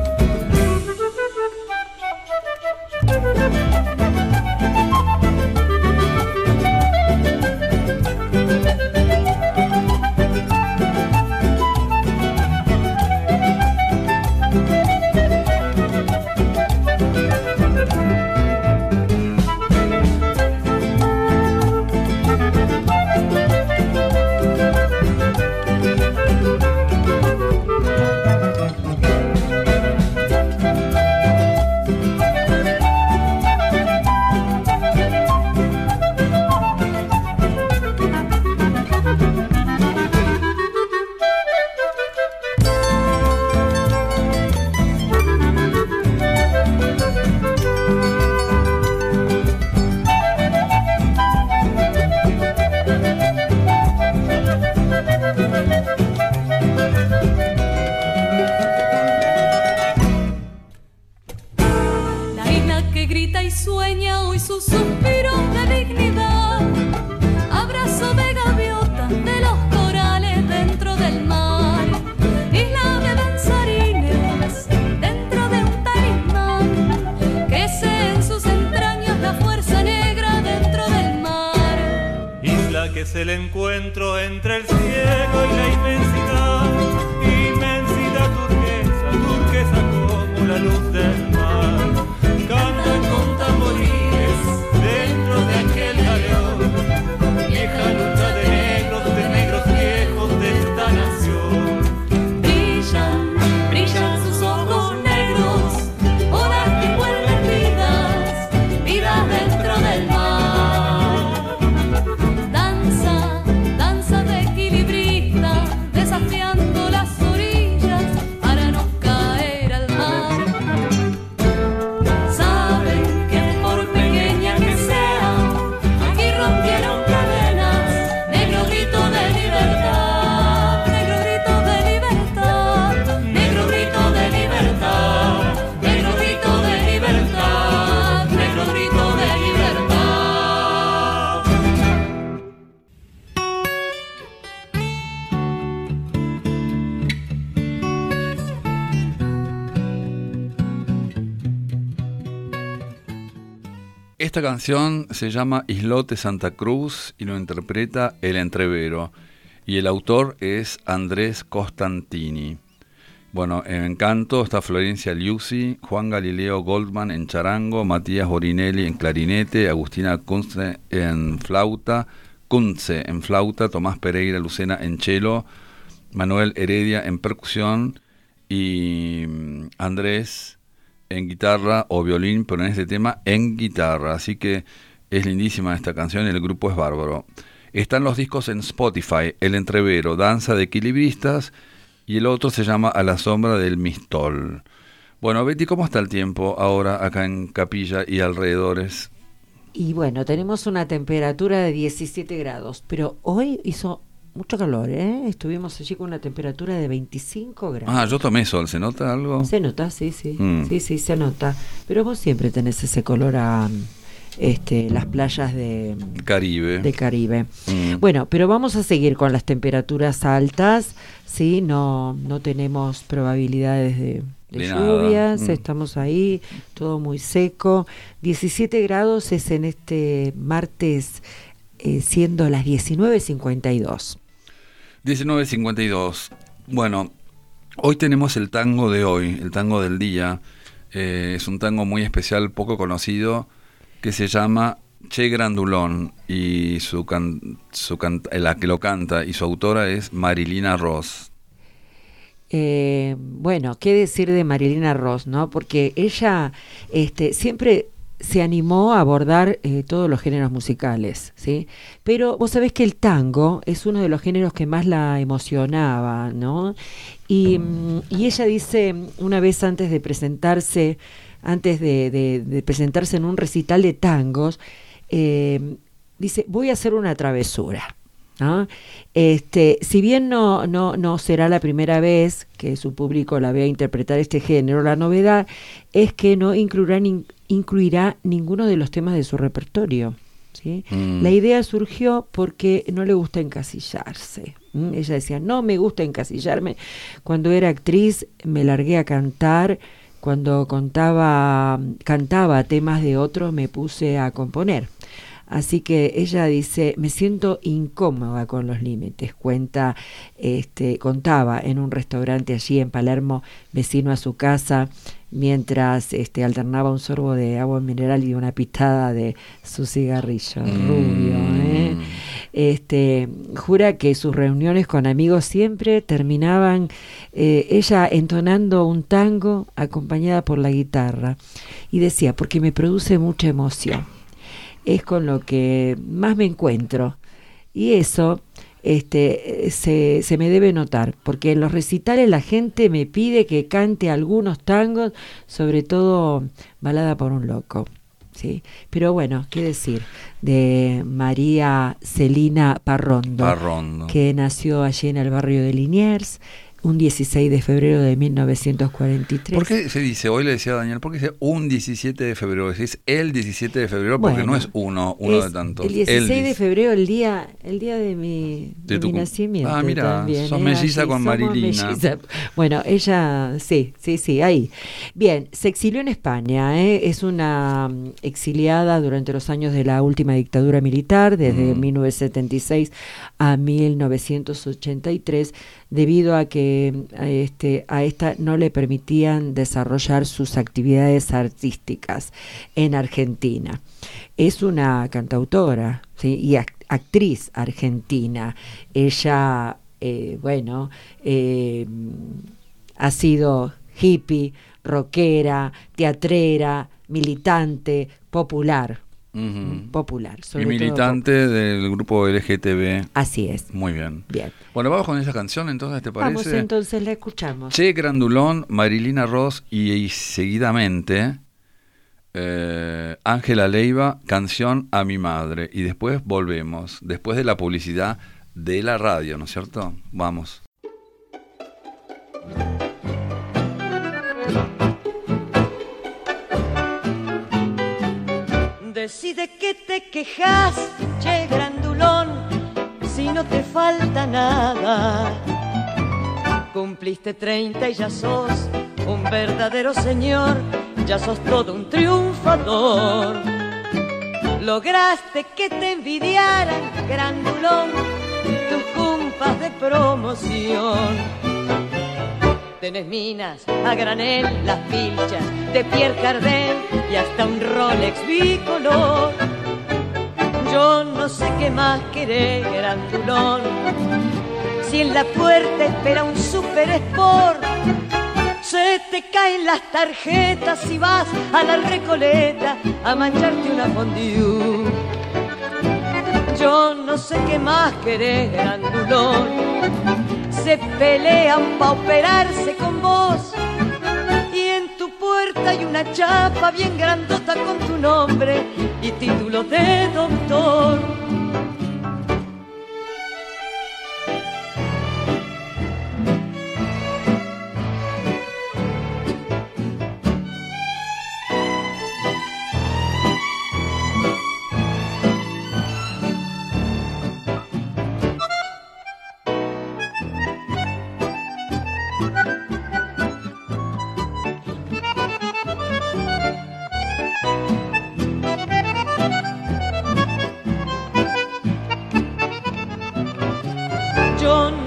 Es el encuentro entre el cielo y la inmensidad, inmensidad turquesa, turquesa como la luz del mar. Cantan con tamboriles dentro de aquel galeón, vieja lucha de negros, de negros viejos de esta nación. Brillan, brillan sus ojos negros, olas que envuelven vidas, vidas dentro del mar. Desafiando las orillas para no caer al mar. Saben que por pequeña que sea, aquí rompieron cadenas, negro grito de libertad, negro grito de libertad, negro grito de libertad, negro grito de libertad, negro grito de libertad. Esta canción se llama Islote Santa Cruz y lo interpreta El Entrevero, y el autor es Andrés Costantini. Bueno, en canto está Florencia Liuzzi, Juan Galileo Goldman en charango, Matías Borinelli en clarinete, Agustina Kunze en flauta, Kunze en flauta, Tomás Pereira Lucena en cello, Manuel Heredia en percusión y Andrés en guitarra o violín, pero en este tema en guitarra. Así que es lindísima esta canción y el grupo es bárbaro. Están los discos en Spotify, El Entrevero, Danza de Equilibristas, y el otro se llama A la sombra del Mistol. Bueno, Betty, ¿cómo está el tiempo ahora acá en Capilla y alrededores? Y bueno, tenemos una temperatura de diecisiete grados, pero hoy hizo mucho calor, ¿eh? Estuvimos allí con una temperatura de veinticinco grados. Ah, yo tomé sol, ¿se nota algo? Se nota, sí, sí, Mm. sí, sí, se nota. Pero vos siempre tenés ese color a, este, las playas de Caribe. De Caribe. Mm. Bueno, pero vamos a seguir con las temperaturas altas, ¿sí? No, no tenemos probabilidades de, de, de lluvias, mm. estamos ahí, todo muy seco. diecisiete grados es en este martes, eh, siendo las diecinueve cincuenta y dos. diecinueve cincuenta y dos. Bueno, hoy tenemos el tango de hoy, el tango del día. Eh, es un tango muy especial, poco conocido, que se llama Che Grandulón, y su can, su can, la que lo canta y su autora es Marilina Ross. Eh, bueno, qué decir de Marilina Ross, ¿no? Porque ella este, siempre se animó a abordar eh, todos los géneros musicales, ¿sí? Pero vos sabés que el tango es uno de los géneros que más la emocionaba, ¿no? Y, y ella dice, una vez antes de presentarse, antes de, de, de presentarse en un recital de tangos, eh, dice, voy a hacer una travesura, ¿no? Este, si bien no, no, no será la primera vez que su público la vea interpretar este género, la novedad es que no incluirá, ni, incluirá ninguno de los temas de su repertorio, ¿sí? Mm. La idea surgió porque no le gusta encasillarse. ¿Mm? Ella decía, no me gusta encasillarme. Cuando era actriz me largué a cantar, cuando contaba, cantaba temas de otros me puse a componer. Así que ella dice, me siento incómoda con los límites. Cuenta, este, contaba en un restaurante allí en Palermo, vecino a su casa, mientras este, alternaba un sorbo de agua mineral y una pitada de su cigarrillo mm. rubio. ¿eh? Este, jura que sus reuniones con amigos siempre terminaban eh, ella entonando un tango acompañada por la guitarra. Y decía, porque me produce mucha emoción. Es con lo que más me encuentro. Y eso este, se, se me debe notar, porque en los recitales la gente me pide que cante algunos tangos, sobre todo Balada por un loco. ¿Sí? Pero bueno, qué decir de María Celina Parrondo, Parrondo, que nació allí en el barrio de Liniers, un dieciséis de febrero de mil novecientos cuarenta y tres. ¿Por qué se dice, hoy le decía a Daniel, por qué dice un diecisiete de febrero? Es el diecisiete de febrero porque bueno, no es uno, uno es de tantos. El dieciséis el de febrero, el día el día de mi, de de tu, mi nacimiento. Ah, mira, también, sos ¿eh? melliza Así, con Marilina. Melliza. Bueno, ella, sí, sí, sí, ahí. Bien, se exilió en España, ¿eh? Es una exiliada durante los años de la última dictadura militar, desde mm. mil novecientos setenta y seis a mil novecientos ochenta y tres, debido a que este, a esta no le permitían desarrollar sus actividades artísticas en Argentina. Es una cantautora, ¿sí? Y act- actriz argentina. Ella, eh, bueno, eh, ha sido hippie, rockera, teatrera, militante, popular. Uh-huh. Popular. Sobre y militante todo, del grupo L G T B. Así es. Muy bien. Bien. Bueno, vamos con esa canción entonces, ¿te parece? Vamos entonces, la escuchamos. Che Grandulón, Marilina Ross y, y seguidamente eh, Ángela Leiva, Canción a mi madre. Y después volvemos, después de la publicidad de la radio, ¿no es cierto? Vamos. Decide que te quejas, che grandulón, si no te falta nada. Cumpliste treinta y ya sos un verdadero señor, ya sos todo un triunfador. Lograste que te envidiaran, grandulón, tus cumpas de promoción. Tenés minas a granel, las pilchas de Pierre Cardin y hasta un Rolex bicolor. Yo no sé qué más querés, grandulón, si en la puerta espera un Super Sport. Se te caen las tarjetas y vas a la Recoleta a mancharte una fondue. Yo no sé qué más querés, grandulón, se pelean pa' operarse con vos y en tu puerta hay una chapa bien grandota con tu nombre y título de doctor.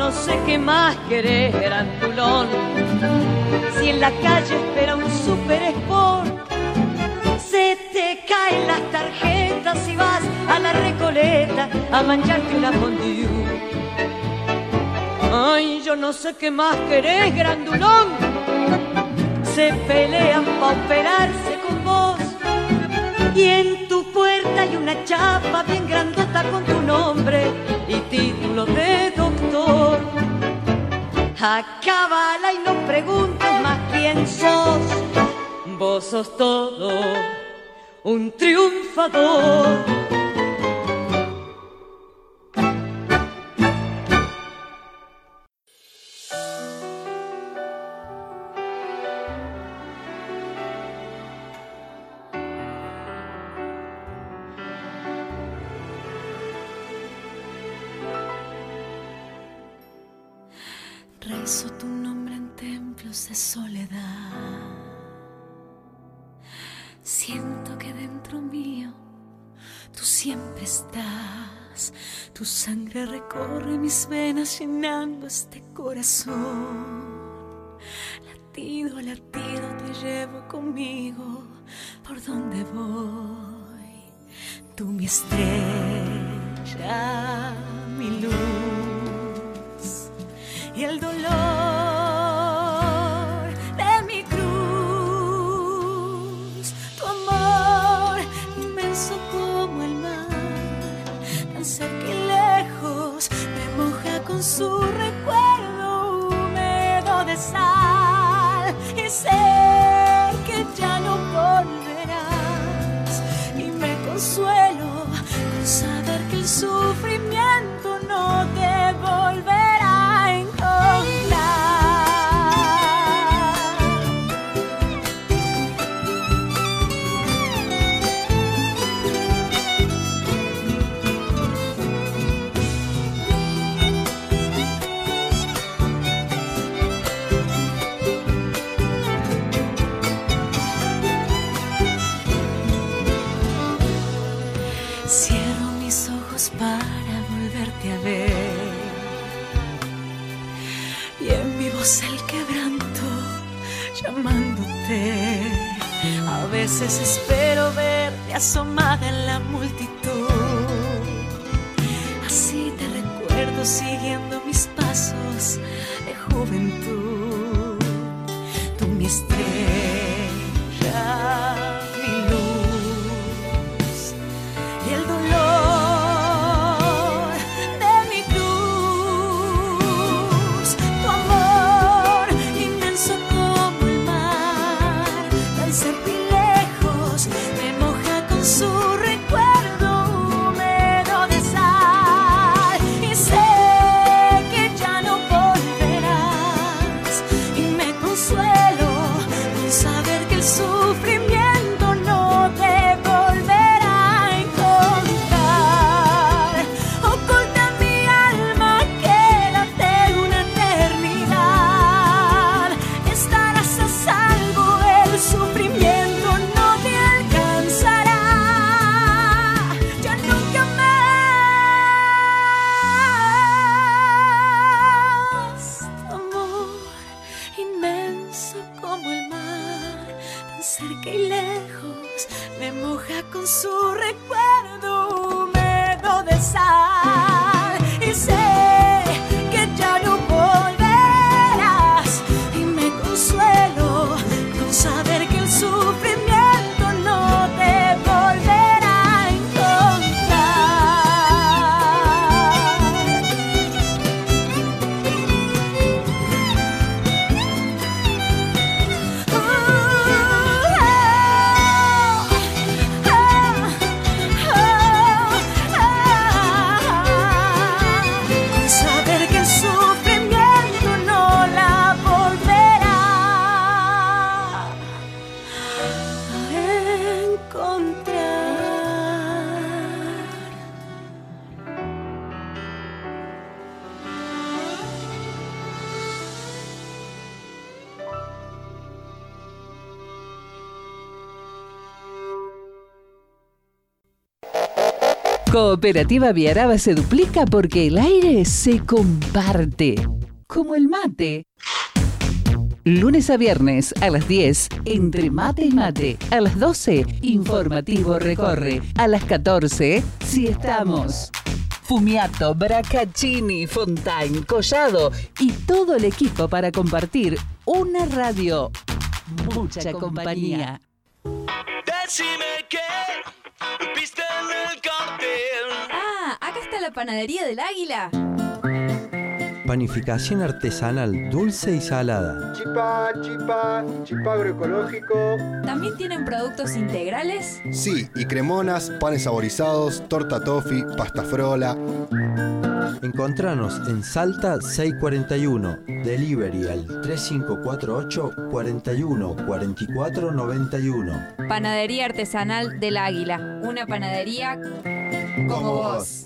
no sé qué más querés, grandulón. Si en la calle espera un super sport, se te caen las tarjetas y vas a la Recoleta a mancharte una fondue. Ay, yo no sé qué más querés, grandulón. Se pelean pa' operarse con vos y en tu puerta hay una chapa bien grandota con tu nombre y título de doctor. Acábala y no preguntes más quién sos. Vos sos todo un triunfador. Rezo tu nombre en templos de soledad. Siento que dentro mío tú siempre estás. Tu sangre recorre mis venas llenando este corazón. Latido a latido te llevo conmigo por donde voy. Tú mi estrella, mi luz. Y el dolor de mi cruz, tu amor inmenso como el mar, tan cerca y lejos, me moja con su recuerdo húmedo de sal. Y sé que ya no volverás, y me consuelo con saber que el sufrimiento no te volverá. Cierro mis ojos para volverte a ver, y en mi voz el quebranto llamándote. A veces espero verte asomada en la multitud, así te recuerdo siguiendo mis pasos de juventud. Tú mi estrella, Cooperativa Viaraba se duplica porque el aire se comparte. Como el mate. Lunes a viernes a las diez, entre mate y mate. A las doce, informativo recorre. A las catorce, si estamos. Fumiato, Bracaccini, Fontaine, Collado y todo el equipo para compartir una radio. Mucha compañía. Decime que viste en el cartel. Ah, acá está la panadería del Águila. Panificación artesanal, dulce y salada. Chipá, chipá, chipá agroecológico. ¿También tienen productos integrales? Sí, y cremonas, panes saborizados, torta toffee, pasta frola. Encontranos en Salta seiscientos cuarenta y uno, delivery al tres cinco cuatro ocho, cuarenta y uno, cuarenta y cuatro noventa y uno. Panadería artesanal del Águila, una panadería como vos.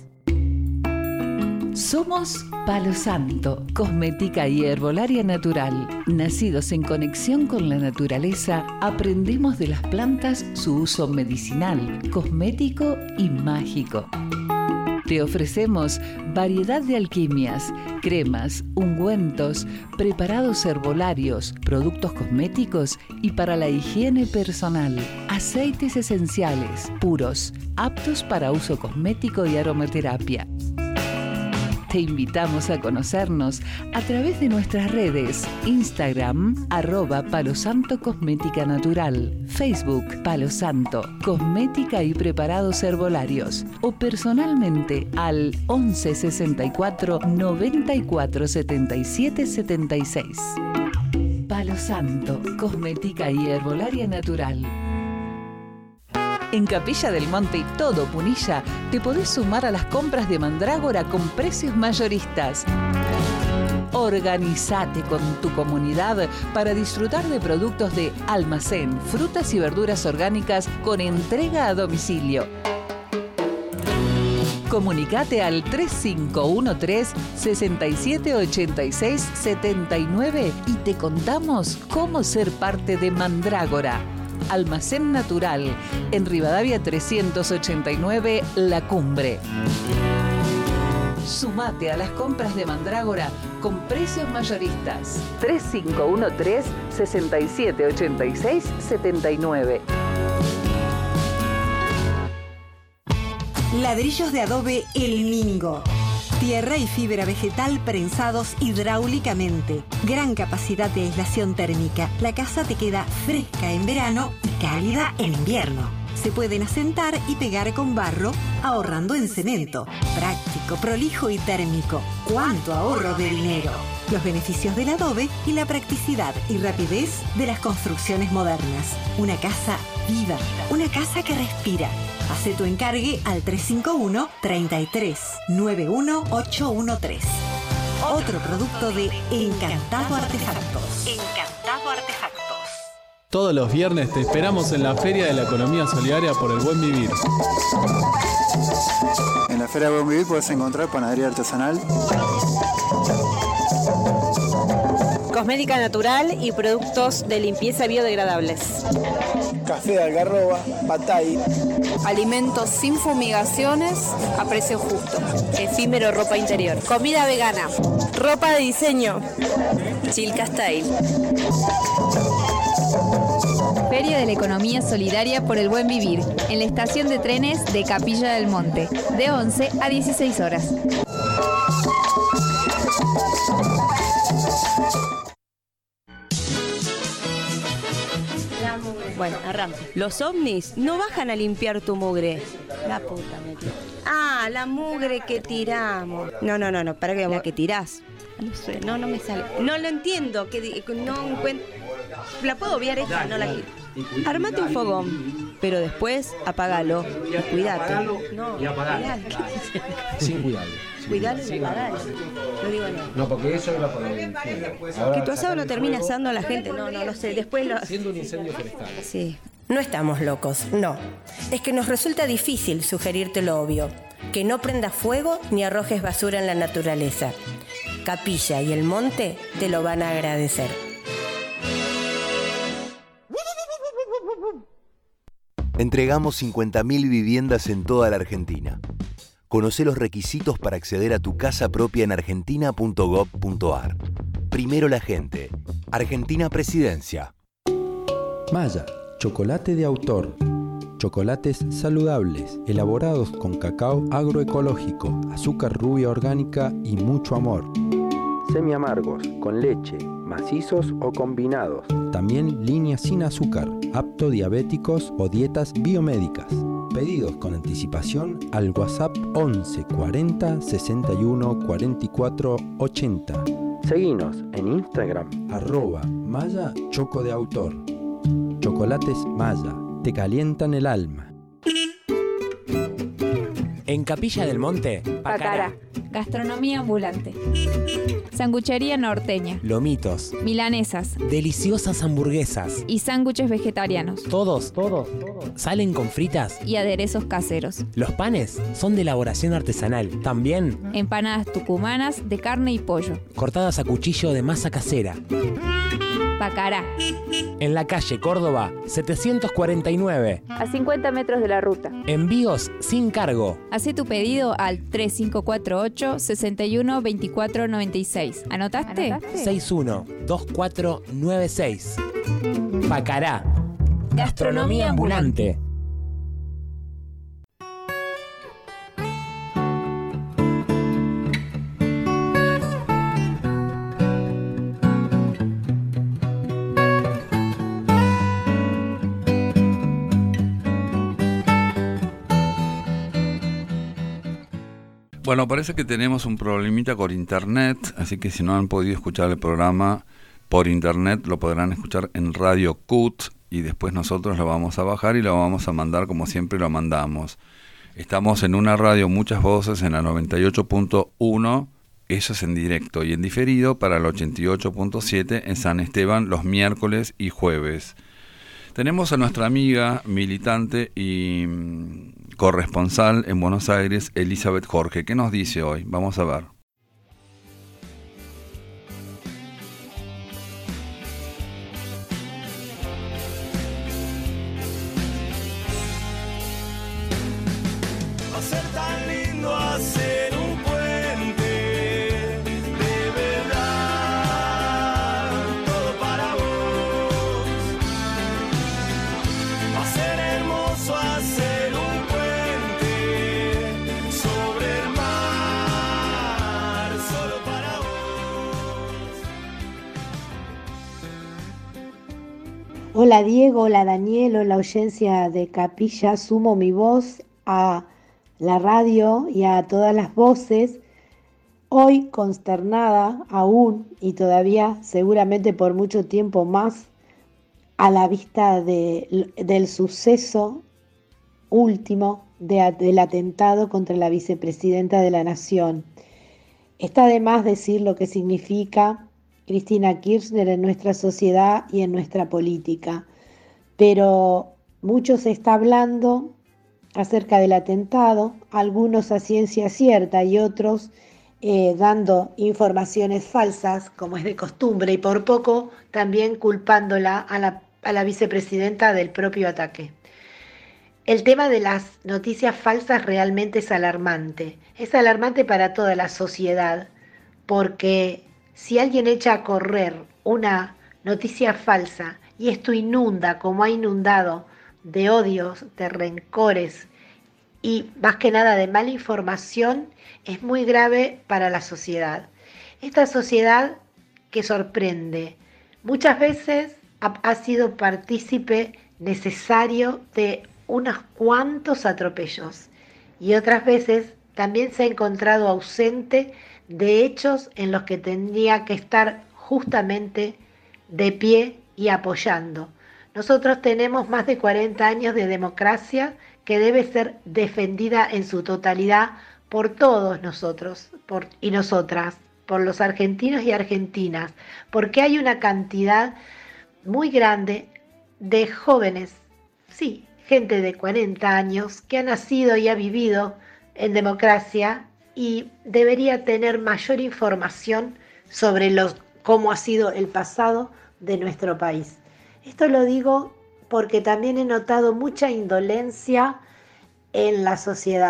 Somos Palo Santo, cosmética y herbolaria natural. Nacidos en conexión con la naturaleza, aprendemos de las plantas su uso medicinal, cosmético y mágico. Te ofrecemos variedad de alquimias, cremas, ungüentos, preparados herbolarios, productos cosméticos y para la higiene personal, aceites esenciales, puros, aptos para uso cosmético y aromaterapia. Te invitamos a conocernos a través de nuestras redes, Instagram, arroba Palo Santo Cosmética Natural, Facebook, Palo Santo, Cosmética y Preparados Herbolarios, o personalmente al once sesenta y cuatro, noventa y cuatro, setenta y siete, setenta y seis. Palo Santo, Cosmética y Herbolaria Natural. En Capilla del Monte y todo Punilla te podés sumar a las compras de Mandrágora con precios mayoristas. Organizate con tu comunidad para disfrutar de productos de almacén, frutas y verduras orgánicas con entrega a domicilio. Comunicate al tres cinco uno tres, seis siete ocho seis, siete nueve y te contamos cómo ser parte de Mandrágora. Almacén Natural, en Rivadavia trescientos ochenta y nueve, La Cumbre. Sumate a las compras de Mandrágora con precios mayoristas. tres cinco uno tres, seis siete ocho seis, siete nueve. Ladrillos de adobe El Mingo. Tierra y fibra vegetal prensados hidráulicamente. Gran capacidad de aislación térmica. La casa te queda fresca en verano y cálida en invierno. Se pueden asentar y pegar con barro, ahorrando en cemento. Práctico, prolijo y térmico. ¡Cuánto ahorro de dinero! Los beneficios del adobe y la practicidad y rapidez de las construcciones modernas. Una casa viva. Una casa que respira. Hacé tu encargue al tres cinco uno, treinta y tres, noventa y uno, ochocientos trece. Otro producto de Encantado Artefactos. Encantado Artefactos. Todos los viernes te esperamos en la Feria de la Economía Solidaria por el Buen Vivir. En la Feria del Buen Vivir puedes encontrar panadería artesanal, cosmética natural y productos de limpieza biodegradables. Café de algarroba, batay. Alimentos sin fumigaciones a precio justo. Efímero ropa interior. Comida vegana. Ropa de diseño. Chilca Style. Feria de la Economía Solidaria por el Buen Vivir, en la estación de trenes de Capilla del Monte, de once a dieciséis horas. Bueno, arranca. Los ovnis no bajan a limpiar tu mugre. La puta me tiró. Ah, la mugre que tiramos. No, no, no, no, para que la que tirás. No sé, no, no me sale. No lo entiendo, que no encuentro. ¿La puedo obviar esta? No la quiero. Armate un fogón, pero después apagalo y cuidate. No, y apagalo. Sin cuidado. Cuidalo y apagalo. No digo nada. No, porque eso iba por el fuego. Que tu asado no termina asando a la gente. No, no lo sé. Después lo. Siendo un incendio forestal. Sí. No estamos locos, no. Es que nos resulta difícil sugerirte lo obvio. Que no prendas fuego ni arrojes basura en la naturaleza. Capilla y el monte te lo van a agradecer. Entregamos cincuenta mil viviendas en toda la Argentina. Conocé los requisitos para acceder a tu casa propia en argentina punto gov punto ar. Primero la gente. Argentina Presidencia. Maya, chocolate de autor. Chocolates saludables, elaborados con cacao agroecológico, azúcar rubia orgánica y mucho amor. Semi-amargos, con leche, macizos o combinados. También línea sin azúcar, apto diabéticos o dietas biomédicas. Pedidos con anticipación al WhatsApp once cuarenta sesenta y uno cuarenta y cuatro ochenta. Seguinos en Instagram, arroba Maya Choco de Autor. Chocolates Maya, te calientan el alma. En Capilla del Monte, Pacara. Gastronomía ambulante. Sanguchería norteña. Lomitos. Milanesas. Deliciosas hamburguesas. Y sándwiches vegetarianos. Todos, todos, todos. Salen con fritas. Y aderezos caseros. Los panes son de elaboración artesanal. También empanadas tucumanas de carne y pollo. Cortadas a cuchillo de masa casera. Pacara. En la calle Córdoba, setecientos cuarenta y nueve. A cincuenta metros de la ruta. Envíos sin cargo. Hacé tu pedido al tres cinco cuatro ocho, seis uno, dos cuatro nueve seis. ¿Anotaste? ¿Anotaste? seis uno dos cuatro nueve seis. Pacará. Gastronomía ambulante. Bueno, parece que tenemos un problemita con internet, así que si no han podido escuchar el programa por internet, lo podrán escuchar en Radio Cut y después nosotros lo vamos a bajar y lo vamos a mandar como siempre lo mandamos. Estamos en una radio Muchas Voces en la noventa y ocho punto uno, eso es en directo, y en diferido para el ochenta y ocho punto siete en San Esteban los miércoles y jueves. Tenemos a nuestra amiga, militante y mmm, corresponsal en Buenos Aires, Elizabeth Jorge. ¿Qué nos dice hoy? Vamos a ver. Va a ser tan lindo hacer un puente, de verdad, todo para vos. Va a ser hermoso hacer un puente sobre el mar, solo para vos. Hola Diego, hola Daniel, hola audiencia de Capilla, sumo mi voz a la radio y a todas las voces, hoy consternada aún y todavía seguramente por mucho tiempo más a la vista de, del suceso último de, del atentado contra la vicepresidenta de la Nación. Está de más decir lo que significa Cristina Kirchner en nuestra sociedad y en nuestra política, pero mucho se está hablando acerca del atentado, algunos a ciencia cierta y otros eh, dando informaciones falsas, como es de costumbre, y por poco también culpándola a la, a la vicepresidenta del propio ataque. El tema de las noticias falsas realmente es alarmante. Es alarmante para toda la sociedad, porque si alguien echa a correr una noticia falsa y esto inunda, como ha inundado, de odios, de rencores y más que nada de mala información, es muy grave para la sociedad. Esta sociedad que sorprende, muchas veces ha, ha sido partícipe necesario de unos cuantos atropellos y otras veces también se ha encontrado ausente de hechos en los que tendría que estar justamente de pie y apoyando. Nosotros tenemos más de cuarenta años de democracia que debe ser defendida en su totalidad por todos nosotros por, y nosotras, por los argentinos y argentinas, porque hay una cantidad muy grande de jóvenes, sí, gente de cuarenta años que ha nacido y ha vivido en democracia y debería tener mayor información sobre los, cómo ha sido el pasado de nuestro país. Esto lo digo porque también he notado mucha indolencia en la sociedad.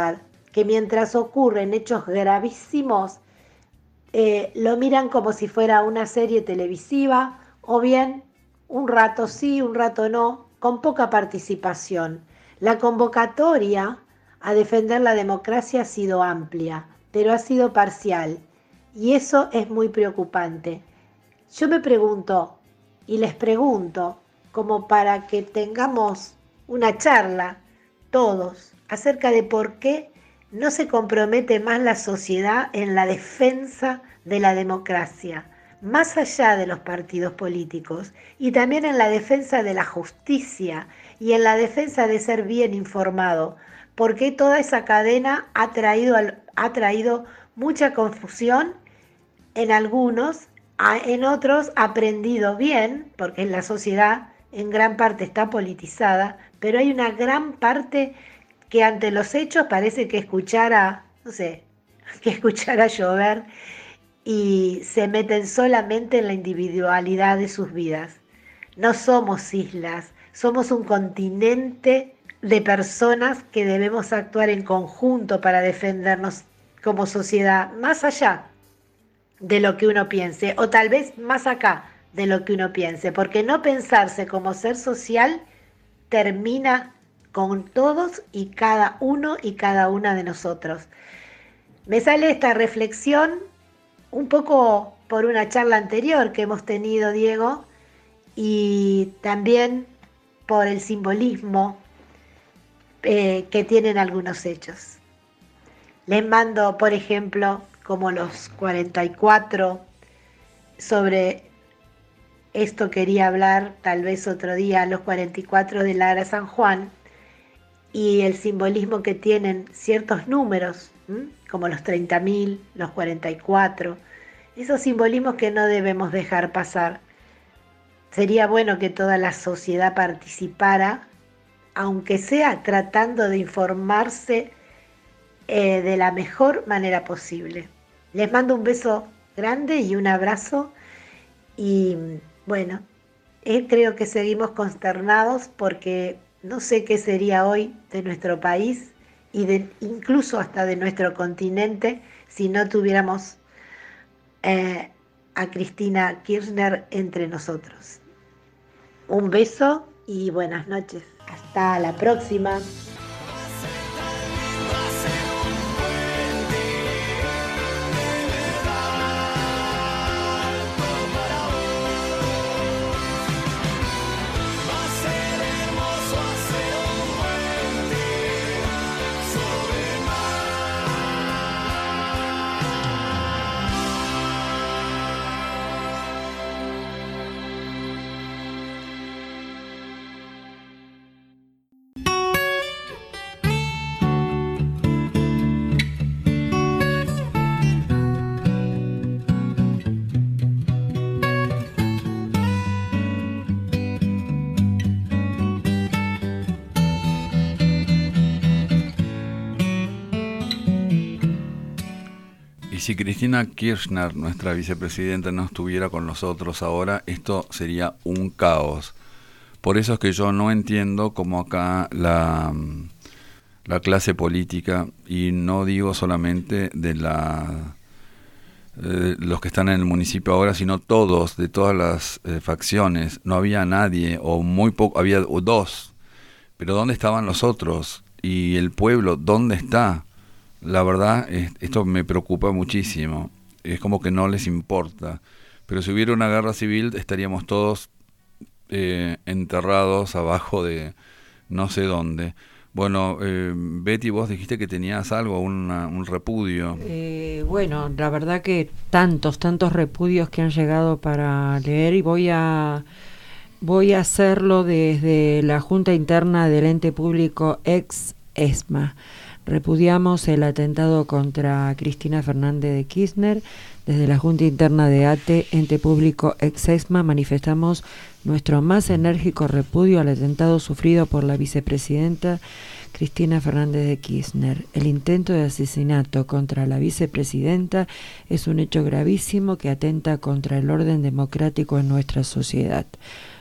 que mientras ocurren hechos gravísimos, eh, lo miran como si fuera una serie televisiva, o bien un rato sí, un rato no, con poca participación. La convocatoria a defender la democracia ha sido amplia, pero ha sido parcial, y eso es muy preocupante. Yo me pregunto, y les pregunto, como para que tengamos una charla, todos, acerca de por qué no se compromete más la sociedad en la defensa de la democracia, más allá de los partidos políticos, y también en la defensa de la justicia y en la defensa de ser bien informado, porque toda esa cadena ha traído, ha traído mucha confusión en algunos, en otros ha aprendido bien, porque la sociedad en gran parte está politizada, pero hay una gran parte que ante los hechos parece que escuchara, no sé, que escuchara llover, y se meten solamente en la individualidad de sus vidas. No somos islas, somos un continente de personas que debemos actuar en conjunto para defendernos como sociedad, más allá de lo que uno piense, o tal vez más acá de lo que uno piense, porque no pensarse como ser social termina con todos y cada uno y cada una de nosotros. Me sale esta reflexión un poco por una charla anterior que hemos tenido, Diego, y también por el simbolismo eh, que tienen algunos hechos. Les mando, por ejemplo, como los cuarenta y cuatro, sobre esto quería hablar tal vez otro día, los cuarenta y cuatro de Lara San Juan, y el simbolismo que tienen ciertos números, ¿m? como los treinta mil, los cuarenta y cuatro, esos simbolismos que no debemos dejar pasar. Sería bueno que toda la sociedad participara, aunque sea tratando de informarse eh, de la mejor manera posible. Les mando un beso grande y un abrazo, y bueno, eh, creo que seguimos consternados porque no sé qué sería hoy de nuestro país y de, incluso hasta de nuestro continente si no tuviéramos eh, a Cristina Kirchner entre nosotros. Un beso y buenas noches. Hasta la próxima. Si Cristina Kirchner, nuestra vicepresidenta, no estuviera con nosotros ahora, esto sería un caos. Por eso es que yo no entiendo cómo acá la, la clase política, y no digo solamente de la eh, los que están en el municipio ahora, sino todos, de todas las eh, facciones, no había nadie, o muy poco, había o dos, pero ¿dónde estaban los otros? Y el pueblo, ¿dónde está? La verdad, esto me preocupa muchísimo. Es como que no les importa. Pero si hubiera una guerra civil, estaríamos todos eh, enterrados abajo de no sé dónde. Bueno, eh, Betty, vos dijiste que tenías algo, una, un repudio. Eh, bueno, la verdad que tantos, tantos repudios que han llegado para leer, y voy a, voy a hacerlo desde la Junta Interna del Ente Público ex-ESMA. Repudiamos el atentado contra Cristina Fernández de Kirchner. Desde la Junta Interna de A T E, Ente Público ex-ESMA, manifestamos nuestro más enérgico repudio al atentado sufrido por la vicepresidenta Cristina Fernández de Kirchner. El intento de asesinato contra la vicepresidenta es un hecho gravísimo que atenta contra el orden democrático en nuestra sociedad.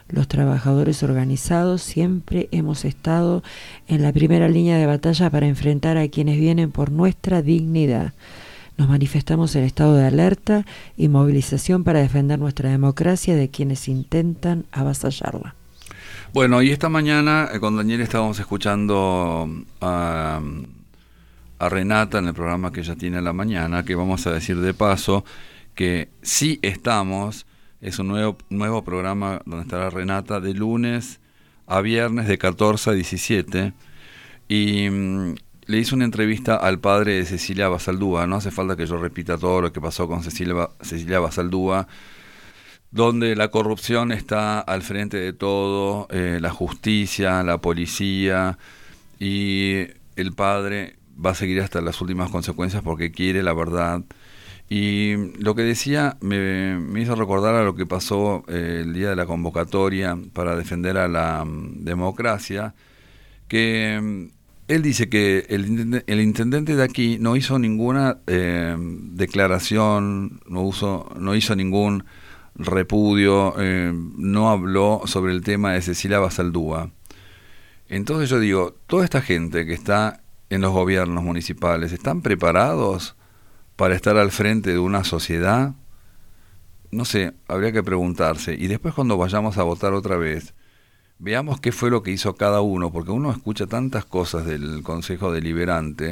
los trabajadores organizados siempre hemos estado en la primera línea de batalla para enfrentar a quienes vienen por nuestra dignidad. Nos manifestamos en estado de alerta y movilización para defender nuestra democracia de quienes intentan avasallarla. Bueno, y esta mañana eh, con Daniel estábamos escuchando a, a Renata en el programa que ella tiene en la mañana, que vamos a decir de paso que sí estamos, es un nuevo, nuevo programa donde estará Renata de lunes a viernes de catorce a diecisiete, y mm, le hizo una entrevista al padre de Cecilia Basaldúa. No hace falta que yo repita todo lo que pasó con Cecilia, Cecilia Basaldúa, donde la corrupción está al frente de todo, eh, la justicia, la policía, y el padre va a seguir hasta las últimas consecuencias porque quiere la verdad. Y lo que decía me, me hizo recordar a lo que pasó eh, el día de la convocatoria para defender a la um, democracia, que um, él dice que el, el intendente de aquí no hizo ninguna eh, declaración, no, uso, no hizo ningún repudio, eh, no habló sobre el tema de Cecilia Basaldúa. Entonces yo digo, toda esta gente que está en los gobiernos municipales, ¿están preparados para estar al frente de una sociedad? No sé, habría que preguntarse. Y después, cuando vayamos a votar otra vez, veamos qué fue lo que hizo cada uno, porque uno escucha tantas cosas del Consejo Deliberante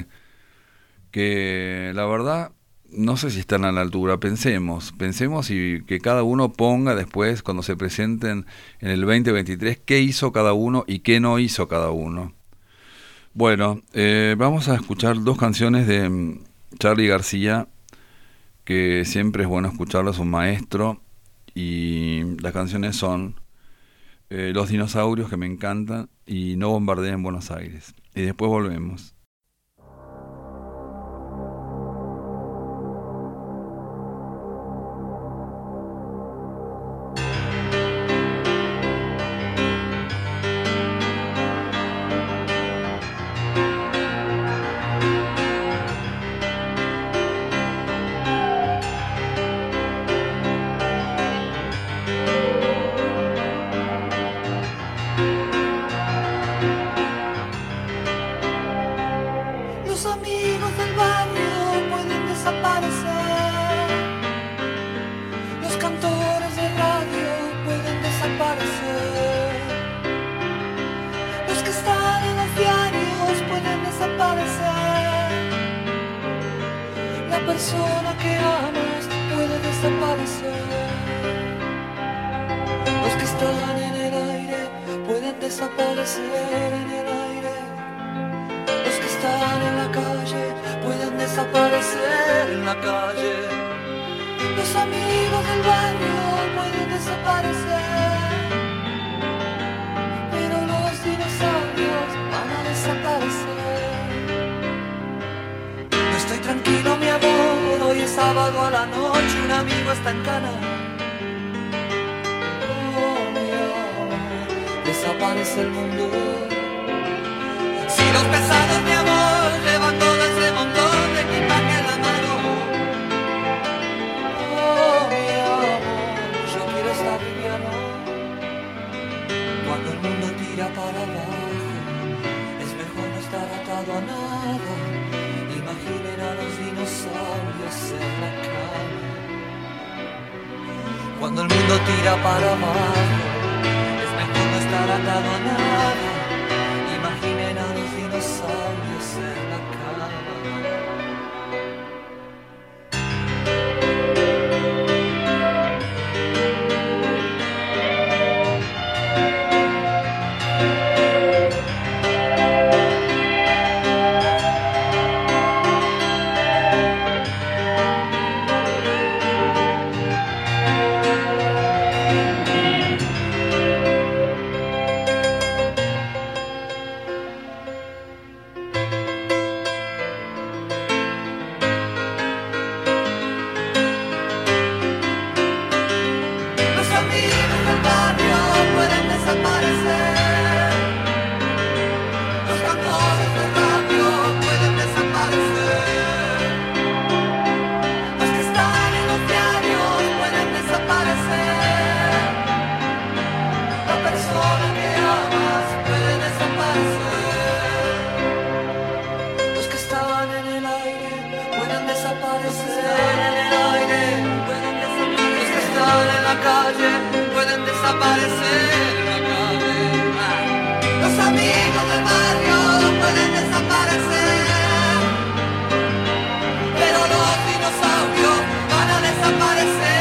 que la verdad no sé si están a la altura. Pensemos, pensemos y que cada uno ponga después, cuando se presenten en el veinte veintitrés, qué hizo cada uno y qué no hizo cada uno. Bueno, eh, vamos a escuchar dos canciones de um, Charly García, que siempre es bueno escucharlo, es un maestro, y las canciones son eh, Los dinosaurios, que me encantan, y No bombardeen Buenos Aires. Y después volvemos. Cuando el mundo tira para abajo, es mejor no estar atado a nada. Imaginen a los dinosaurios en la cama. calle, pueden desaparecer en la calle. Ah. Los amigos del barrio pueden desaparecer, pero los dinosaurios van a desaparecer.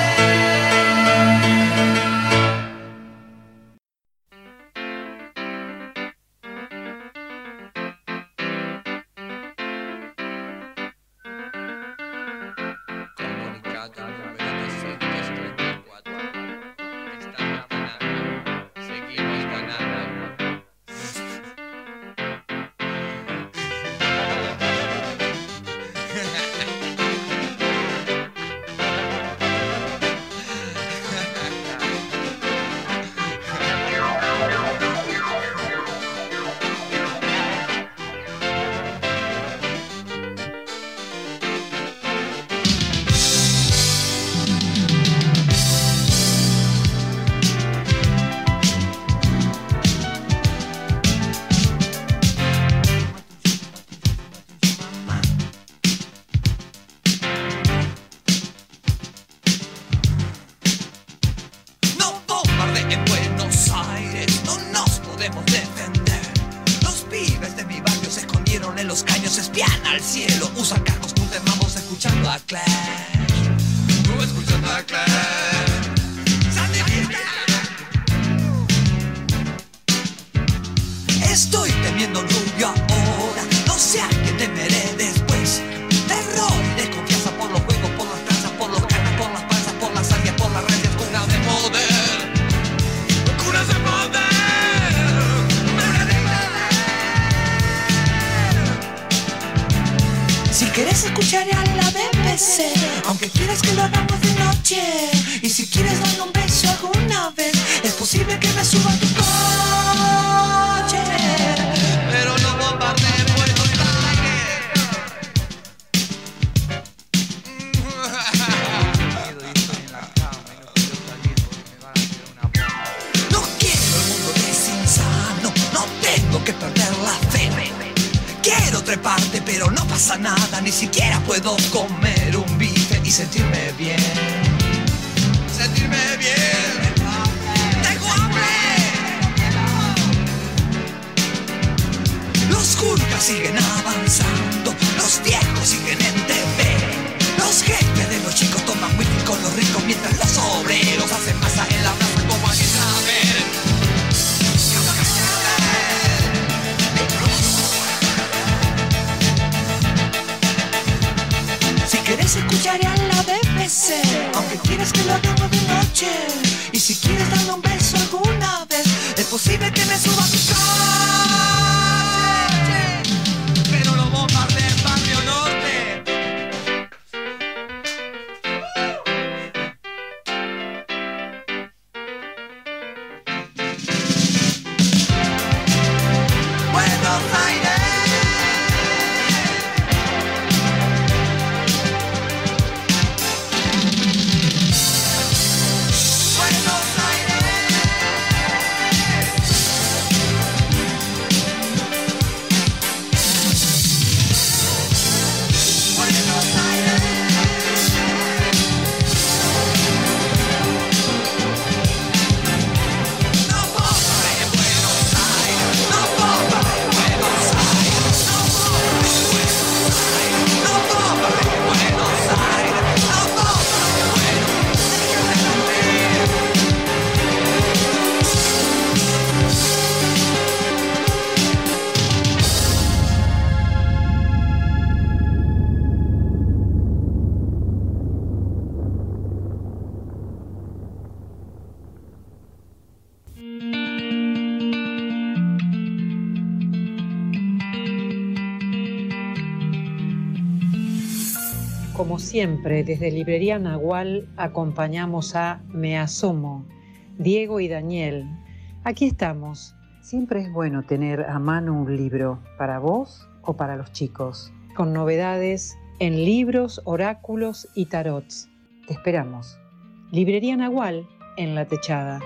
Como siempre, desde Librería Nahual acompañamos a Me Asomo, Diego y Daniel. Aquí estamos. Siempre es bueno tener a mano un libro, para vos o para los chicos, con novedades en libros, oráculos y tarots. Te esperamos. Librería Nahual en La Techada.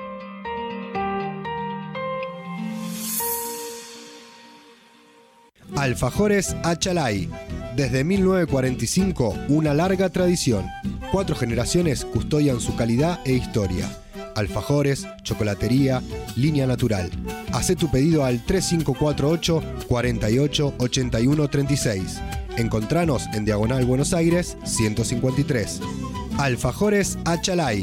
Alfajores Achalay. Desde mil novecientos cuarenta y cinco, una larga tradición. Cuatro generaciones custodian su calidad e historia. alfajores, chocolatería, línea natural. Hacé tu pedido al tres cinco cuatro ocho, cuatro ocho, ocho uno tres seis. Encontranos en Diagonal Buenos Aires ciento cincuenta y tres. Alfajores Achalay.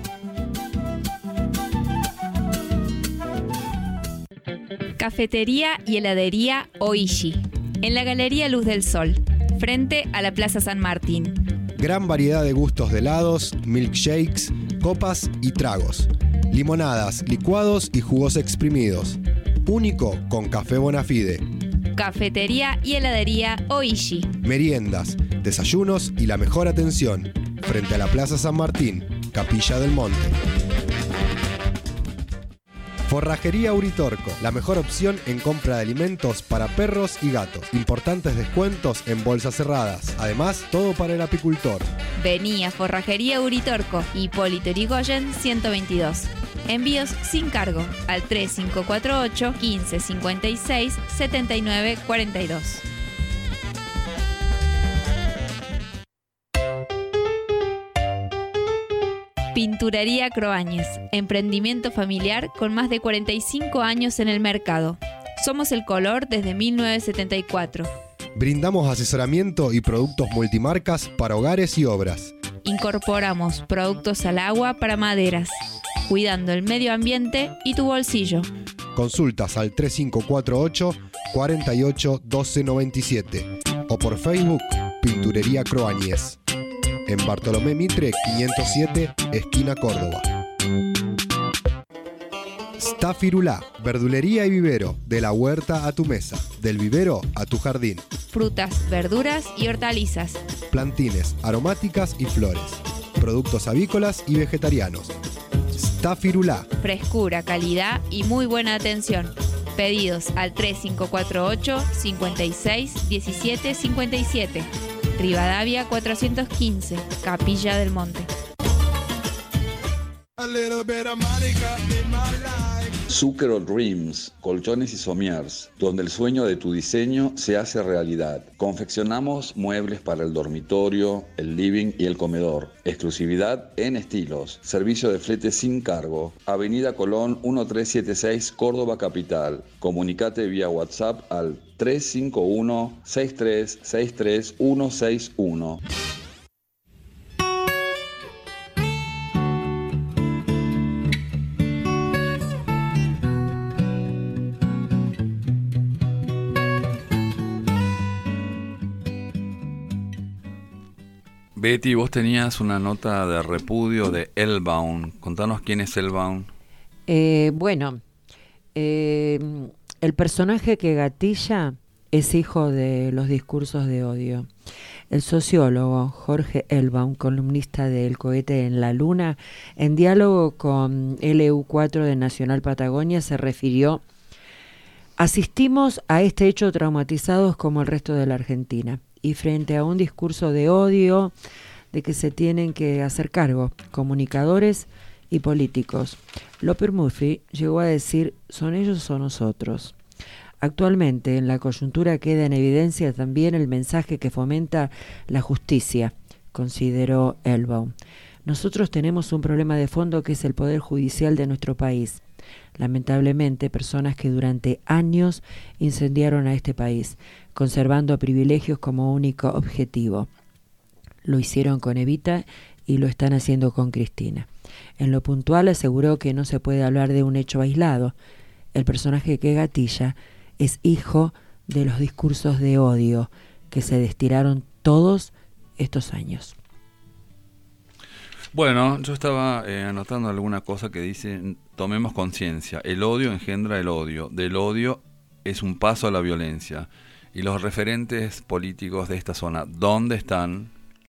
Cafetería y heladería Oishi, en la Galería Luz del Sol, frente a la Plaza San Martín. Gran variedad de gustos de helados, milkshakes, copas y tragos. Limonadas, licuados y jugos exprimidos. Único con café Bonafide. Cafetería y heladería Oishi. Meriendas, desayunos y la mejor atención. Frente a la Plaza San Martín, Capilla del Monte. Forrajería Uritorco, la mejor opción en compra de alimentos para perros y gatos. Importantes descuentos en bolsas cerradas. Además, todo para el apicultor. Vení a Forrajería Uritorco, Hipólito Yrigoyen ciento veintidós. Envíos sin cargo al tres cinco cuatro ocho, quince cincuenta y seis, setenta y nueve cuarenta y dos. Pinturería Croáñez, emprendimiento familiar con más de cuarenta y cinco años en el mercado. Somos el color desde mil novecientos setenta y cuatro. Brindamos asesoramiento y productos multimarcas para hogares y obras. Incorporamos productos al agua para maderas, cuidando el medio ambiente y tu bolsillo. Consultas al tres cinco cuatro ocho, cuatro ocho, uno dos nueve siete o por Facebook Pinturería Croáñez. En Bartolomé Mitre quinientos siete, esquina Córdoba. Stafirulá, verdulería y vivero, de la huerta a tu mesa, del vivero a tu jardín. Frutas, verduras y hortalizas. Plantines, aromáticas y flores. Productos avícolas y vegetarianos. Stafirulá. Frescura, calidad y muy buena atención. Pedidos al tres cinco cuatro ocho, cincuenta y seis, diecisiete cincuenta y siete. Rivadavia cuatrocientos quince, Capilla del Monte. Zucchero Dreams, colchones y somiers, donde el sueño de tu diseño se hace realidad. Confeccionamos muebles para el dormitorio, el living y el comedor. Exclusividad en estilos. Servicio de flete sin cargo. Avenida Colón mil trescientos setenta y seis, Córdoba Capital. Comunicate vía WhatsApp al tres cinco uno, seis tres seis tres, uno seis uno. Betty, vos tenías una nota de repudio de Hellbound. Contanos quién es Hellbound. Eh, bueno, eh, el personaje que gatilla es hijo de los discursos de odio. El sociólogo Jorge Hellbound, columnista de El cohete en la luna, en diálogo con L U cuatro de Nacional Patagonia, se refirió: asistimos a este hecho traumatizados como el resto de la Argentina, y frente a un discurso de odio de que se tienen que hacer cargo comunicadores y políticos. Loper Murphy llegó a decir: son ellos o nosotros. Actualmente en la coyuntura queda en evidencia también el mensaje que fomenta la justicia, consideró Hellbound. Nosotros tenemos un problema de fondo que es el poder judicial de nuestro país. Lamentablemente, personas que durante años incendiaron a este país, conservando privilegios como único objetivo. Lo hicieron con Evita y lo están haciendo con Cristina. En lo puntual aseguró que no se puede hablar de un hecho aislado. El personaje que gatilla es hijo de los discursos de odio que se destilaron todos estos años. Bueno, yo estaba eh, anotando alguna cosa que dice: tomemos conciencia, el odio engendra el odio, del odio es un paso a la violencia. Y los referentes políticos de esta zona, ¿dónde están?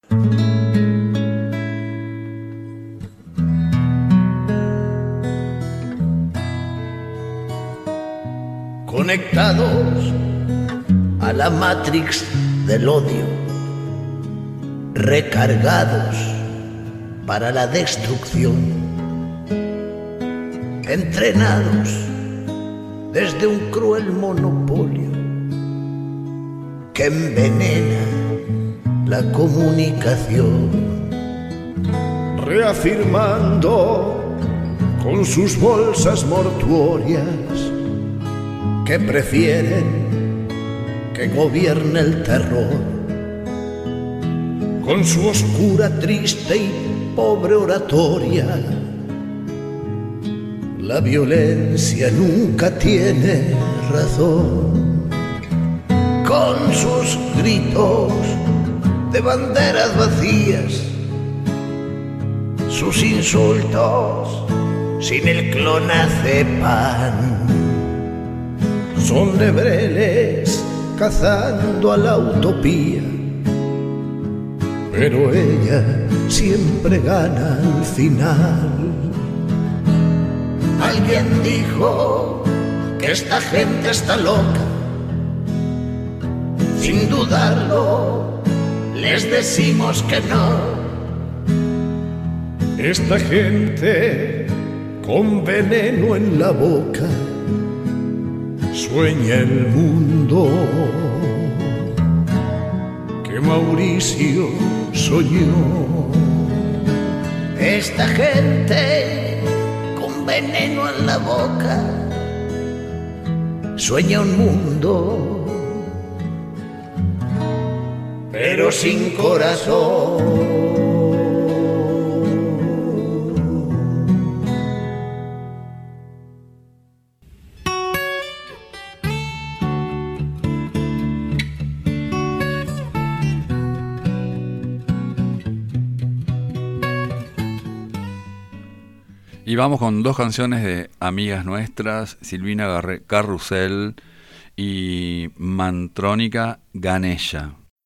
Conectados a la Matrix del odio, recargados para la destrucción, entrenados desde un cruel monopolio que envenena la comunicación, reafirmando con sus bolsas mortuorias que prefieren que gobierne el terror, con su oscura, triste y pobre oratoria. La violencia nunca tiene razón, con sus gritos de banderas vacías, sus insultos sin el clonazepam. Son lebreles cazando a la utopía, pero ella siempre gana al final. Alguien dijo que esta gente está loca. Sin dudarlo, les decimos que no. Esta gente con veneno en la boca sueña el mundo que Mauricio soñó. Esta gente con veneno en la boca sueña un mundo, pero sin corazón. Y vamos con dos canciones de amigas nuestras, Silvina Garre- Carrusel y Mantrónica Ganesha.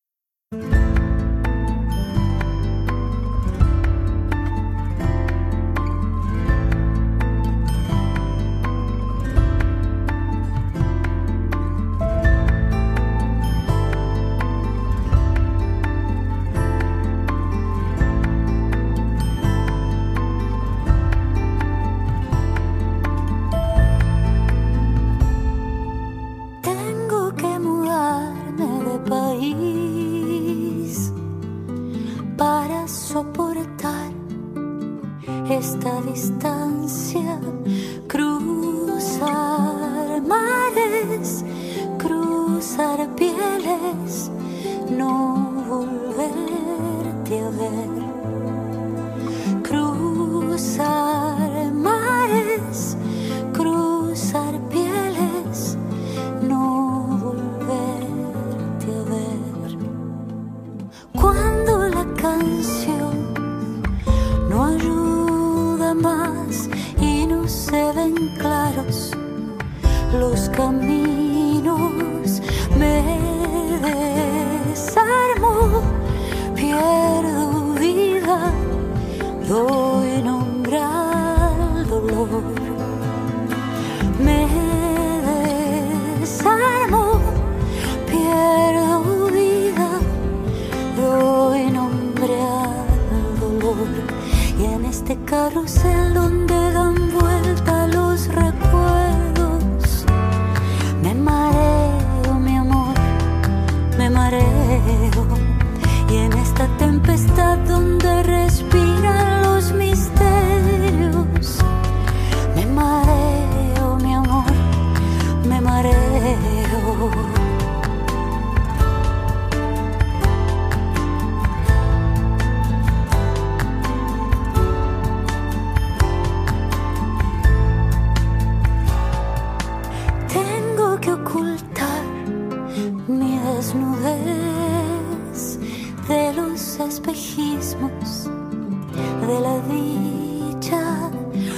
Esta distancia, cruzar mares, cruzar pieles, no volverte a ver. Cruzar mares, cruzar pieles, no volverte a ver. Cuando la canción no ayuda más y no se ven claros los caminos, me desarmo, pierdo vida, doy nombre al dolor. Me desarmo, pierdo vida, doy nombre al dolor. Y en este carrusel donde dan vuelta los recuerdos, me mareo, mi amor, me mareo. Y en esta tempestad donde respiran los misterios, me mareo, mi amor, me mareo. Ocultar mi desnudez de los espejismos de la dicha,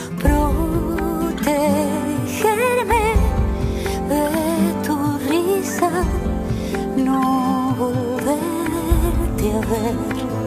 protegerme de tu risa, no volverte a ver,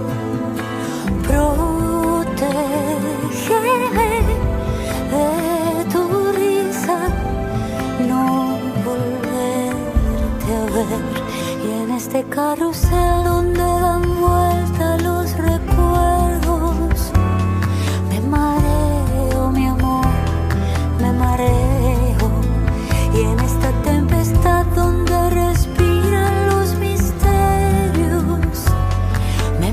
protegerme de tu risa, no volverte a ver. Y en este carrusel donde dan vuelta los recuerdos, me mareo, mi amor, me mareo. Y en esta tempestad donde respiran los misterios, me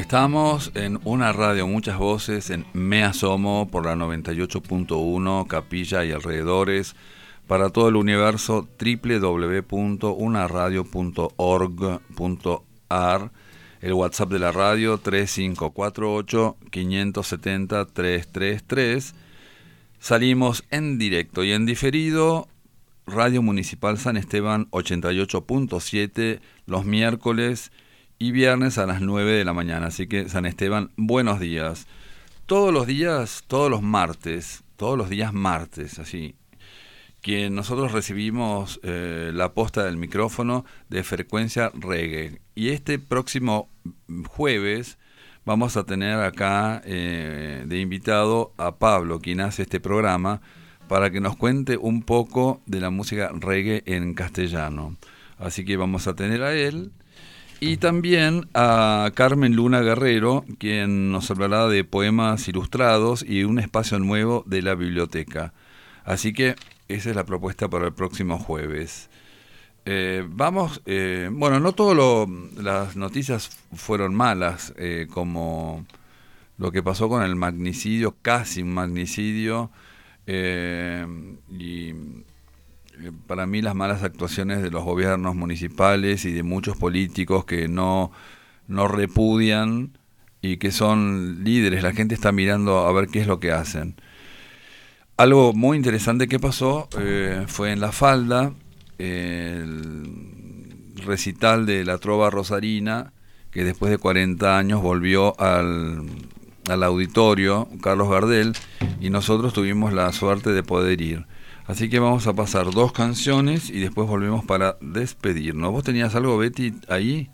Estamos en una radio, muchas voces, en Me Asomo por la noventa y ocho punto uno, Capilla y alrededores, para todo el universo, doble u doble u doble u punto una radio punto org punto a r, el WhatsApp de la radio tres cinco cuatro ocho, cinco siete cero, tres tres tres. Salimos en directo y en diferido, Radio Municipal San Esteban ochenta y ocho punto siete, los miércoles y viernes a las nueve de la mañana. Así que San Esteban, buenos días. Todos los días, todos los martes, todos los días martes, así, que nosotros recibimos eh, la posta del micrófono de Frecuencia Reggae. Y este próximo jueves vamos a tener acá eh, de invitado a Pablo, quien hace este programa, para que nos cuente un poco de la música reggae en castellano. Así que vamos a tener a él. Y también a Carmen Luna Guerrero, quien nos hablará de poemas ilustrados y un espacio nuevo de la biblioteca. Así que esa es la propuesta para el próximo jueves. Eh, vamos, eh, bueno, no todas las noticias fueron malas, eh, como lo que pasó con el magnicidio, casi un magnicidio, eh, y para mí las malas actuaciones de los gobiernos municipales y de muchos políticos que no, no repudian y que son líderes. La gente está mirando a ver qué es lo que hacen. Algo muy interesante que pasó eh, fue en La Falda, eh, el recital de la Trova Rosarina, que después de cuarenta años volvió al, al auditorio Carlos Gardel, y nosotros tuvimos la suerte de poder ir. Así que vamos a pasar dos canciones y después volvemos para despedirnos. ¿Vos tenías algo, Betty, ahí?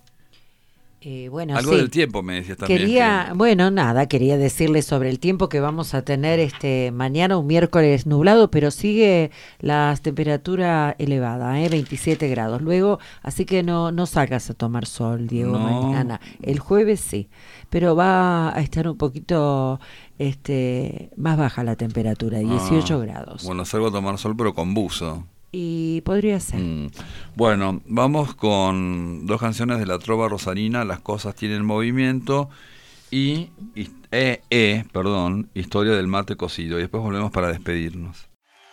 Eh, bueno, algo sí. del tiempo me decías también. Quería, que... bueno, nada, quería decirles sobre el tiempo que vamos a tener este mañana, un miércoles nublado, pero sigue la temperatura elevada, ¿eh? veintisiete grados. Luego, así que no, no salgas a tomar sol, Diego, no. mañana. El jueves sí, pero va a estar un poquito este más baja la temperatura, dieciocho ah, grados. Bueno, salgo a tomar sol, pero con buzo. Y podría ser. Mm. Bueno, vamos con dos canciones de la Trova Rosarina, Las cosas tienen movimiento, y, y eh, eh, perdón, Historia del mate cocido. Y después volvemos para despedirnos.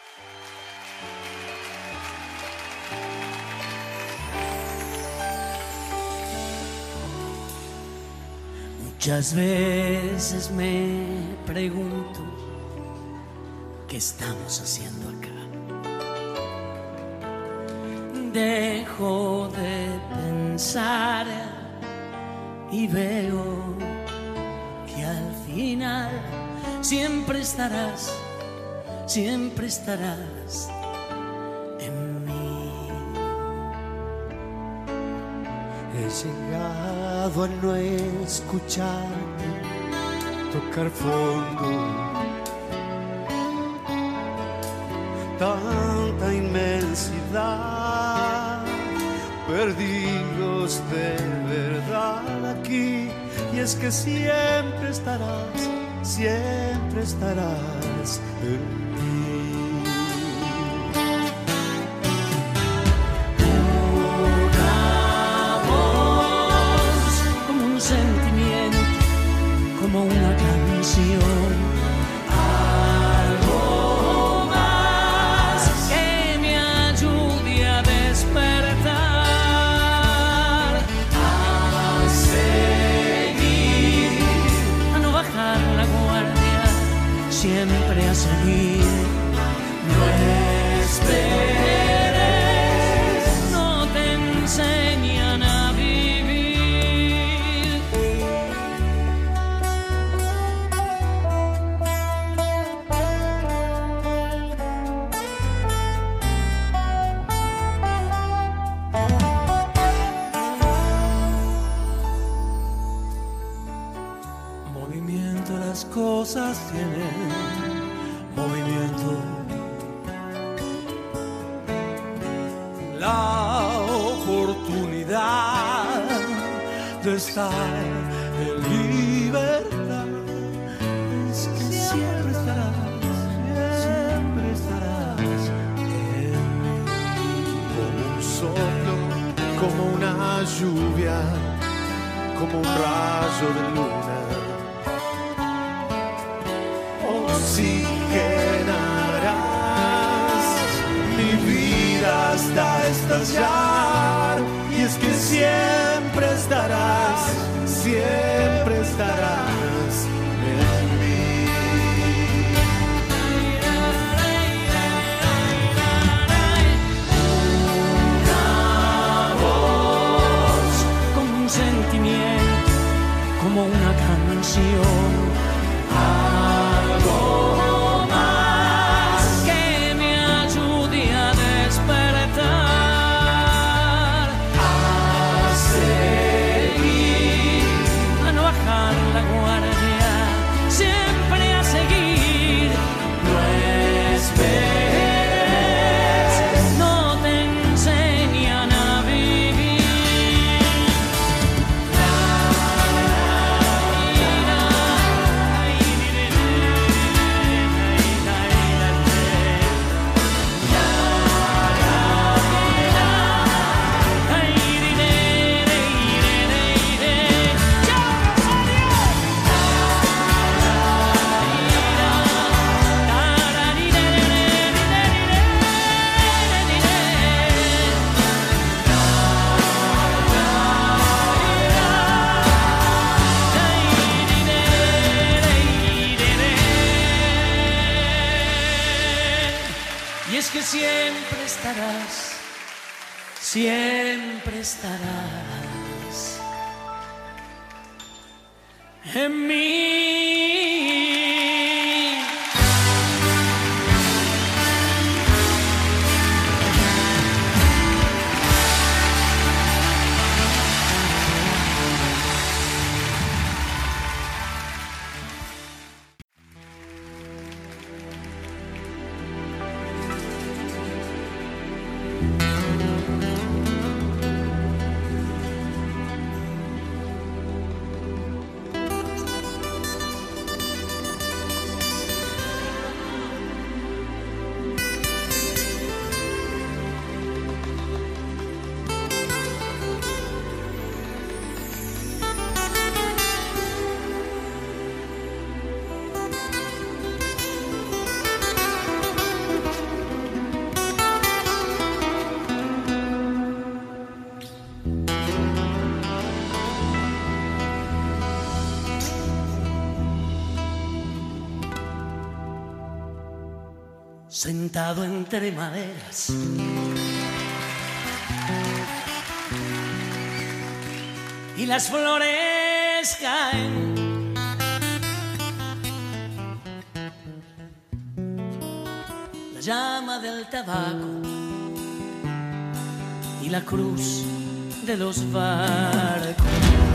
Muchas veces me pregunto qué estamos haciendo acá. Dejo de pensar y veo que al final siempre estarás, siempre estarás en mí. He llegado a no escucharte tocar fondo. Tanta inmensidad, perdidos de verdad aquí. Y es que siempre estarás, siempre estarás en mí. Una voz, como un sentimiento, como una canción. Siempre a seguir, no esperes, no te enseñan a vivir. Movimiento, las cosas tienen movimiento. La oportunidad de estar en libertad es que siempre estarás, siempre estarás en mí. Como un soplo, como una lluvia, como un rayo de luna. Oxigenarás mi vida hasta estallar, y es que siempre estarás, siempre estarás en mí. Una voz como un sentimiento, como una canción. Algo más que me ayude a despertar, a seguir, a no bajar la guardia, siempre a seguir. No esperes, no te enseñan a vivir. Y es que siempre estarás, siempre estarás en mí. Sentado entre maderas, y las flores caen, la llama del tabaco y la cruz de los barcos.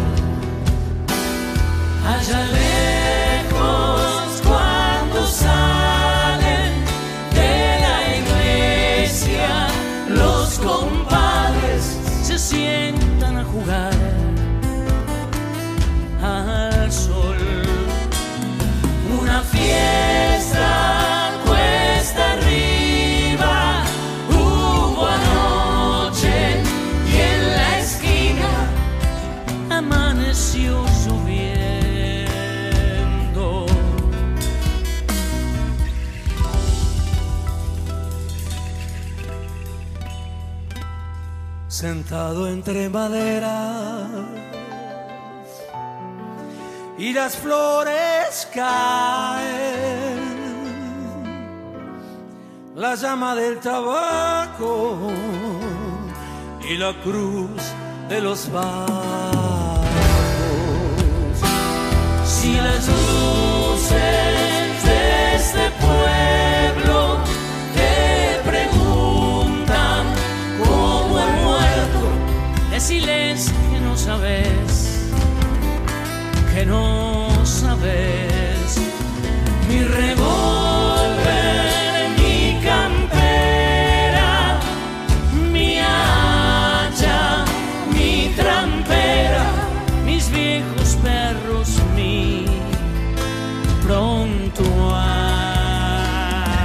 Allá lejos cuando salen de la iglesia, los compadres se sientan a jugar al sol. Una fiesta cuesta arriba hubo anoche, y en la esquina amaneció lloviendo. Sentado entre maderas y las flores caen, la llama del tabaco y la cruz de los barcos. Si las luces de este pueblo te preguntan cómo he muerto, deciles que no sabes, que no sabes. Mi revólver, mi campera, mi hacha, mi trampera, mis viejos perros, mi prontuario.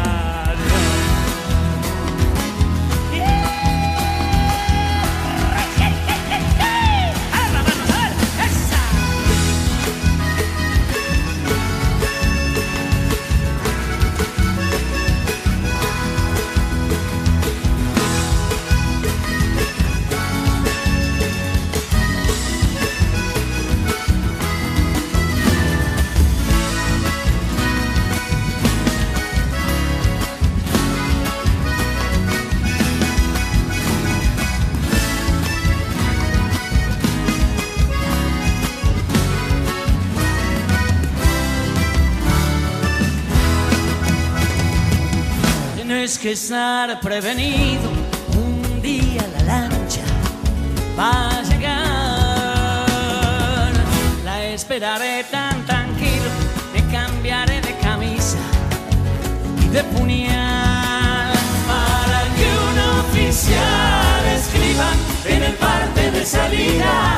que estar prevenido, un día la lancha va a llegar. La esperaré tan tranquilo, me cambiaré de camisa y de puñal, para que un oficial escriba en el parte de salida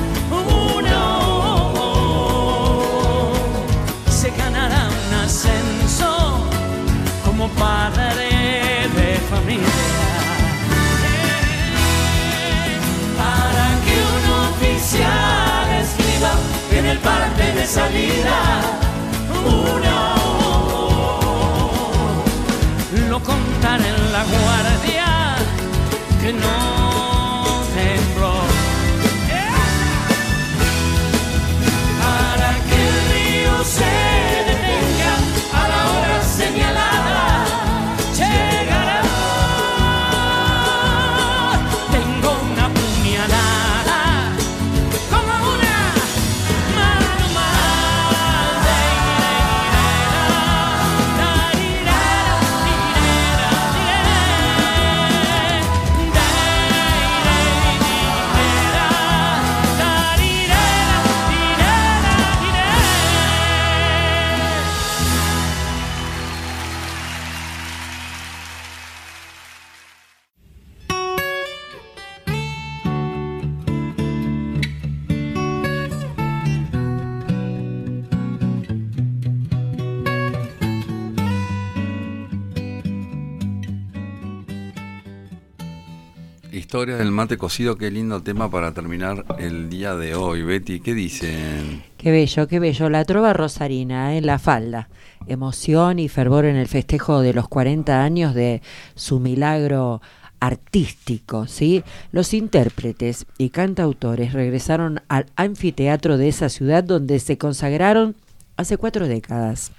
uno se ganará un ascenso como padre de familia, para que un oficial escriba en el parte de salida uno lo contará en la guardia que no tembló, para que el río se detenga a la hora señalada. Llegará, tengo una puñalada como una mano más. Historia del mate cocido, qué lindo tema para terminar el día de hoy. Betty, ¿qué dicen? Qué bello, qué bello. La trova rosarina en La Falda. Emoción y fervor en el festejo de los cuarenta años de su milagro artístico, ¿sí? Los intérpretes y cantautores regresaron al anfiteatro de esa ciudad donde se consagraron hace cuatro décadas.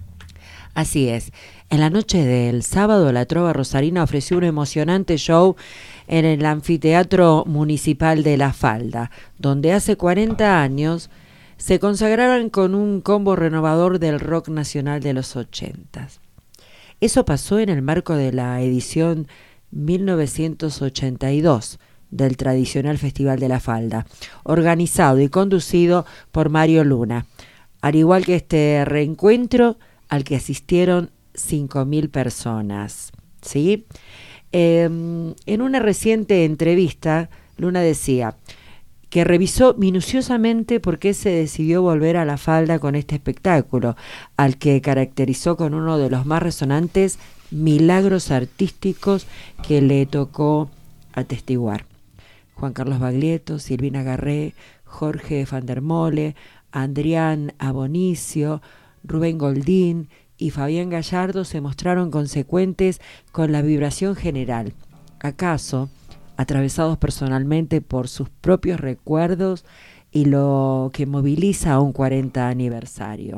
Así es, en la noche del sábado la trova rosarina ofreció un emocionante show en el anfiteatro municipal de La Falda, donde hace cuarenta años se consagraron con un combo renovador del rock nacional de los ochentas. Eso pasó en el marco de la edición mil novecientos ochenta y dos del tradicional Festival de La Falda, organizado y conducido por Mario Luna, al igual que este reencuentro al que asistieron cinco mil personas, ¿sí? Eh, en una reciente entrevista, Luna decía que revisó minuciosamente por qué se decidió volver a La Falda con este espectáculo, al que caracterizó con uno de los más resonantes milagros artísticos que le tocó atestiguar. Juan Carlos Baglietto, Silvina Garré, Jorge van der Mole, Adrián Abonicio, Rubén Goldín y Fabián Gallardo se mostraron consecuentes con la vibración general, acaso atravesados personalmente por sus propios recuerdos y lo que moviliza a un cuarenta aniversario.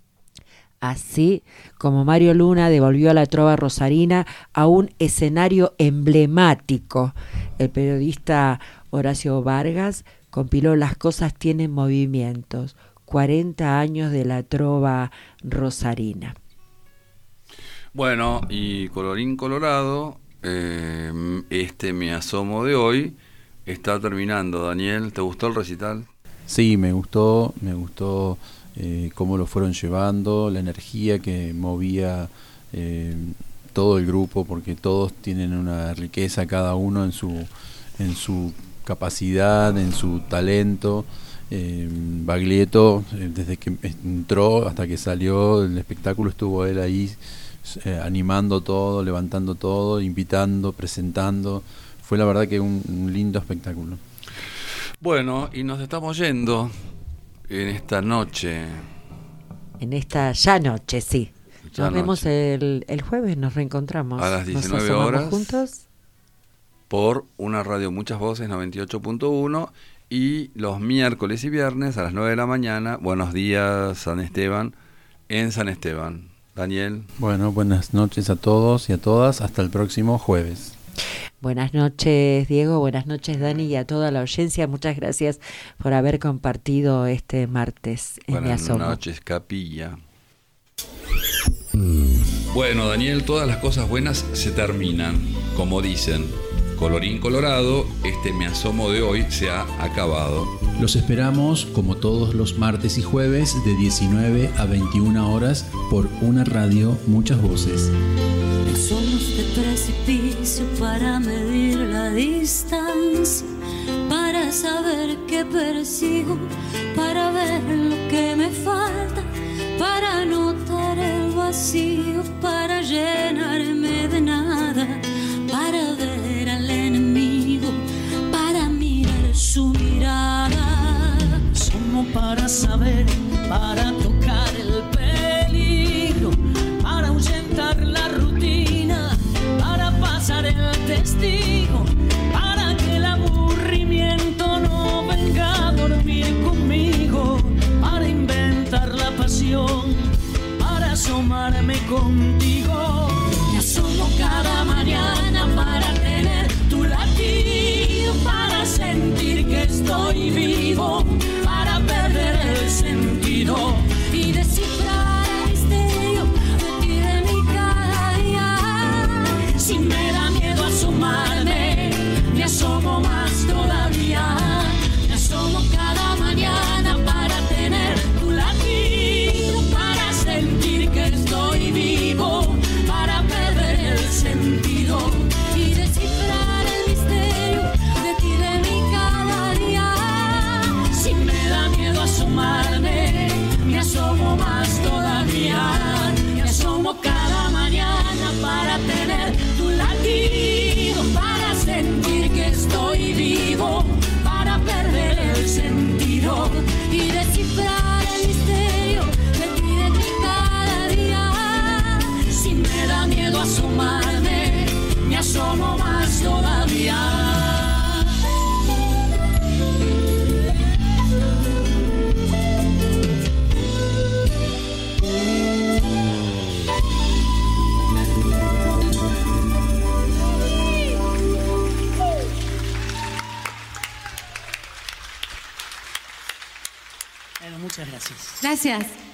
Así como Mario Luna devolvió a la trova rosarina a un escenario emblemático, el periodista Horacio Vargas compiló Las cosas tienen movimientos, cuarenta años de la trova rosarina. Bueno, y colorín colorado, eh, este Me Asomo de hoy está terminando. Daniel, ¿te gustó el recital? Sí, me gustó, me gustó eh, cómo lo fueron llevando, la energía que movía eh, todo el grupo, porque todos tienen una riqueza, cada uno en su, en su capacidad, en su talento. Eh, Baglietto, eh, desde que entró hasta que salió el espectáculo, estuvo él ahí eh, animando todo, levantando todo, invitando, presentando. Fue la verdad que un, un lindo espectáculo. Bueno, y nos estamos yendo en esta noche. En esta ya noche, sí. Ya nos noche. vemos el, el jueves, nos reencontramos. A las diecinueve nos horas. Juntos. Por una radio Muchas Voces noventa y ocho punto uno. Y los miércoles y viernes a las nueve de la mañana, Buenos Días San Esteban, en San Esteban. Daniel. Bueno, buenas noches a todos y a todas. Hasta el próximo jueves. Buenas noches, Diego. Buenas noches, Dani, y a toda la audiencia. Muchas gracias por haber compartido este martes en Mi Buenas Asomo. noches, Capilla. Mm. Bueno, Daniel, todas las cosas buenas se terminan, como dicen. Colorín colorado, este Me Asomo de hoy se ha acabado. Los esperamos como todos los martes y jueves de diecinueve a veintiuna horas por una radio, muchas voces. Somos de precipicio para medir la distancia, para saber qué persigo, para ver lo que me falta, para notar el vacío, para llenarme de nada, para ver al enemigo, para mirar su mirada. Somos para saber, para tocar el peligro, para ahuyentar la rutina, para pasar el testigo, para que el aburrimiento no venga a dormir conmigo, para inventar la pasión, para asomarme contigo. Me asomo cada mañana para tener tu latido, para sentir que estoy vivo, para perder el sentido y descifrar el misterio de ti, de mi cada día. Si me da miedo asomarme, me asomo más todavía. Me asomo cada mañana para tener tu latido, para sentir que estoy vivo, para perder el sentido y descifrar el misterio de ti, de mi cada día. Si me da miedo asomarme, me asomo más todavía. Me asomo cada mañana para tener tu latido, para sentir que estoy vivo, para perder el sentido y descifrar el misterio de ti, de ti cada día. Si me da miedo asomarme, me asomo más todavía. Bueno, muchas gracias. Gracias.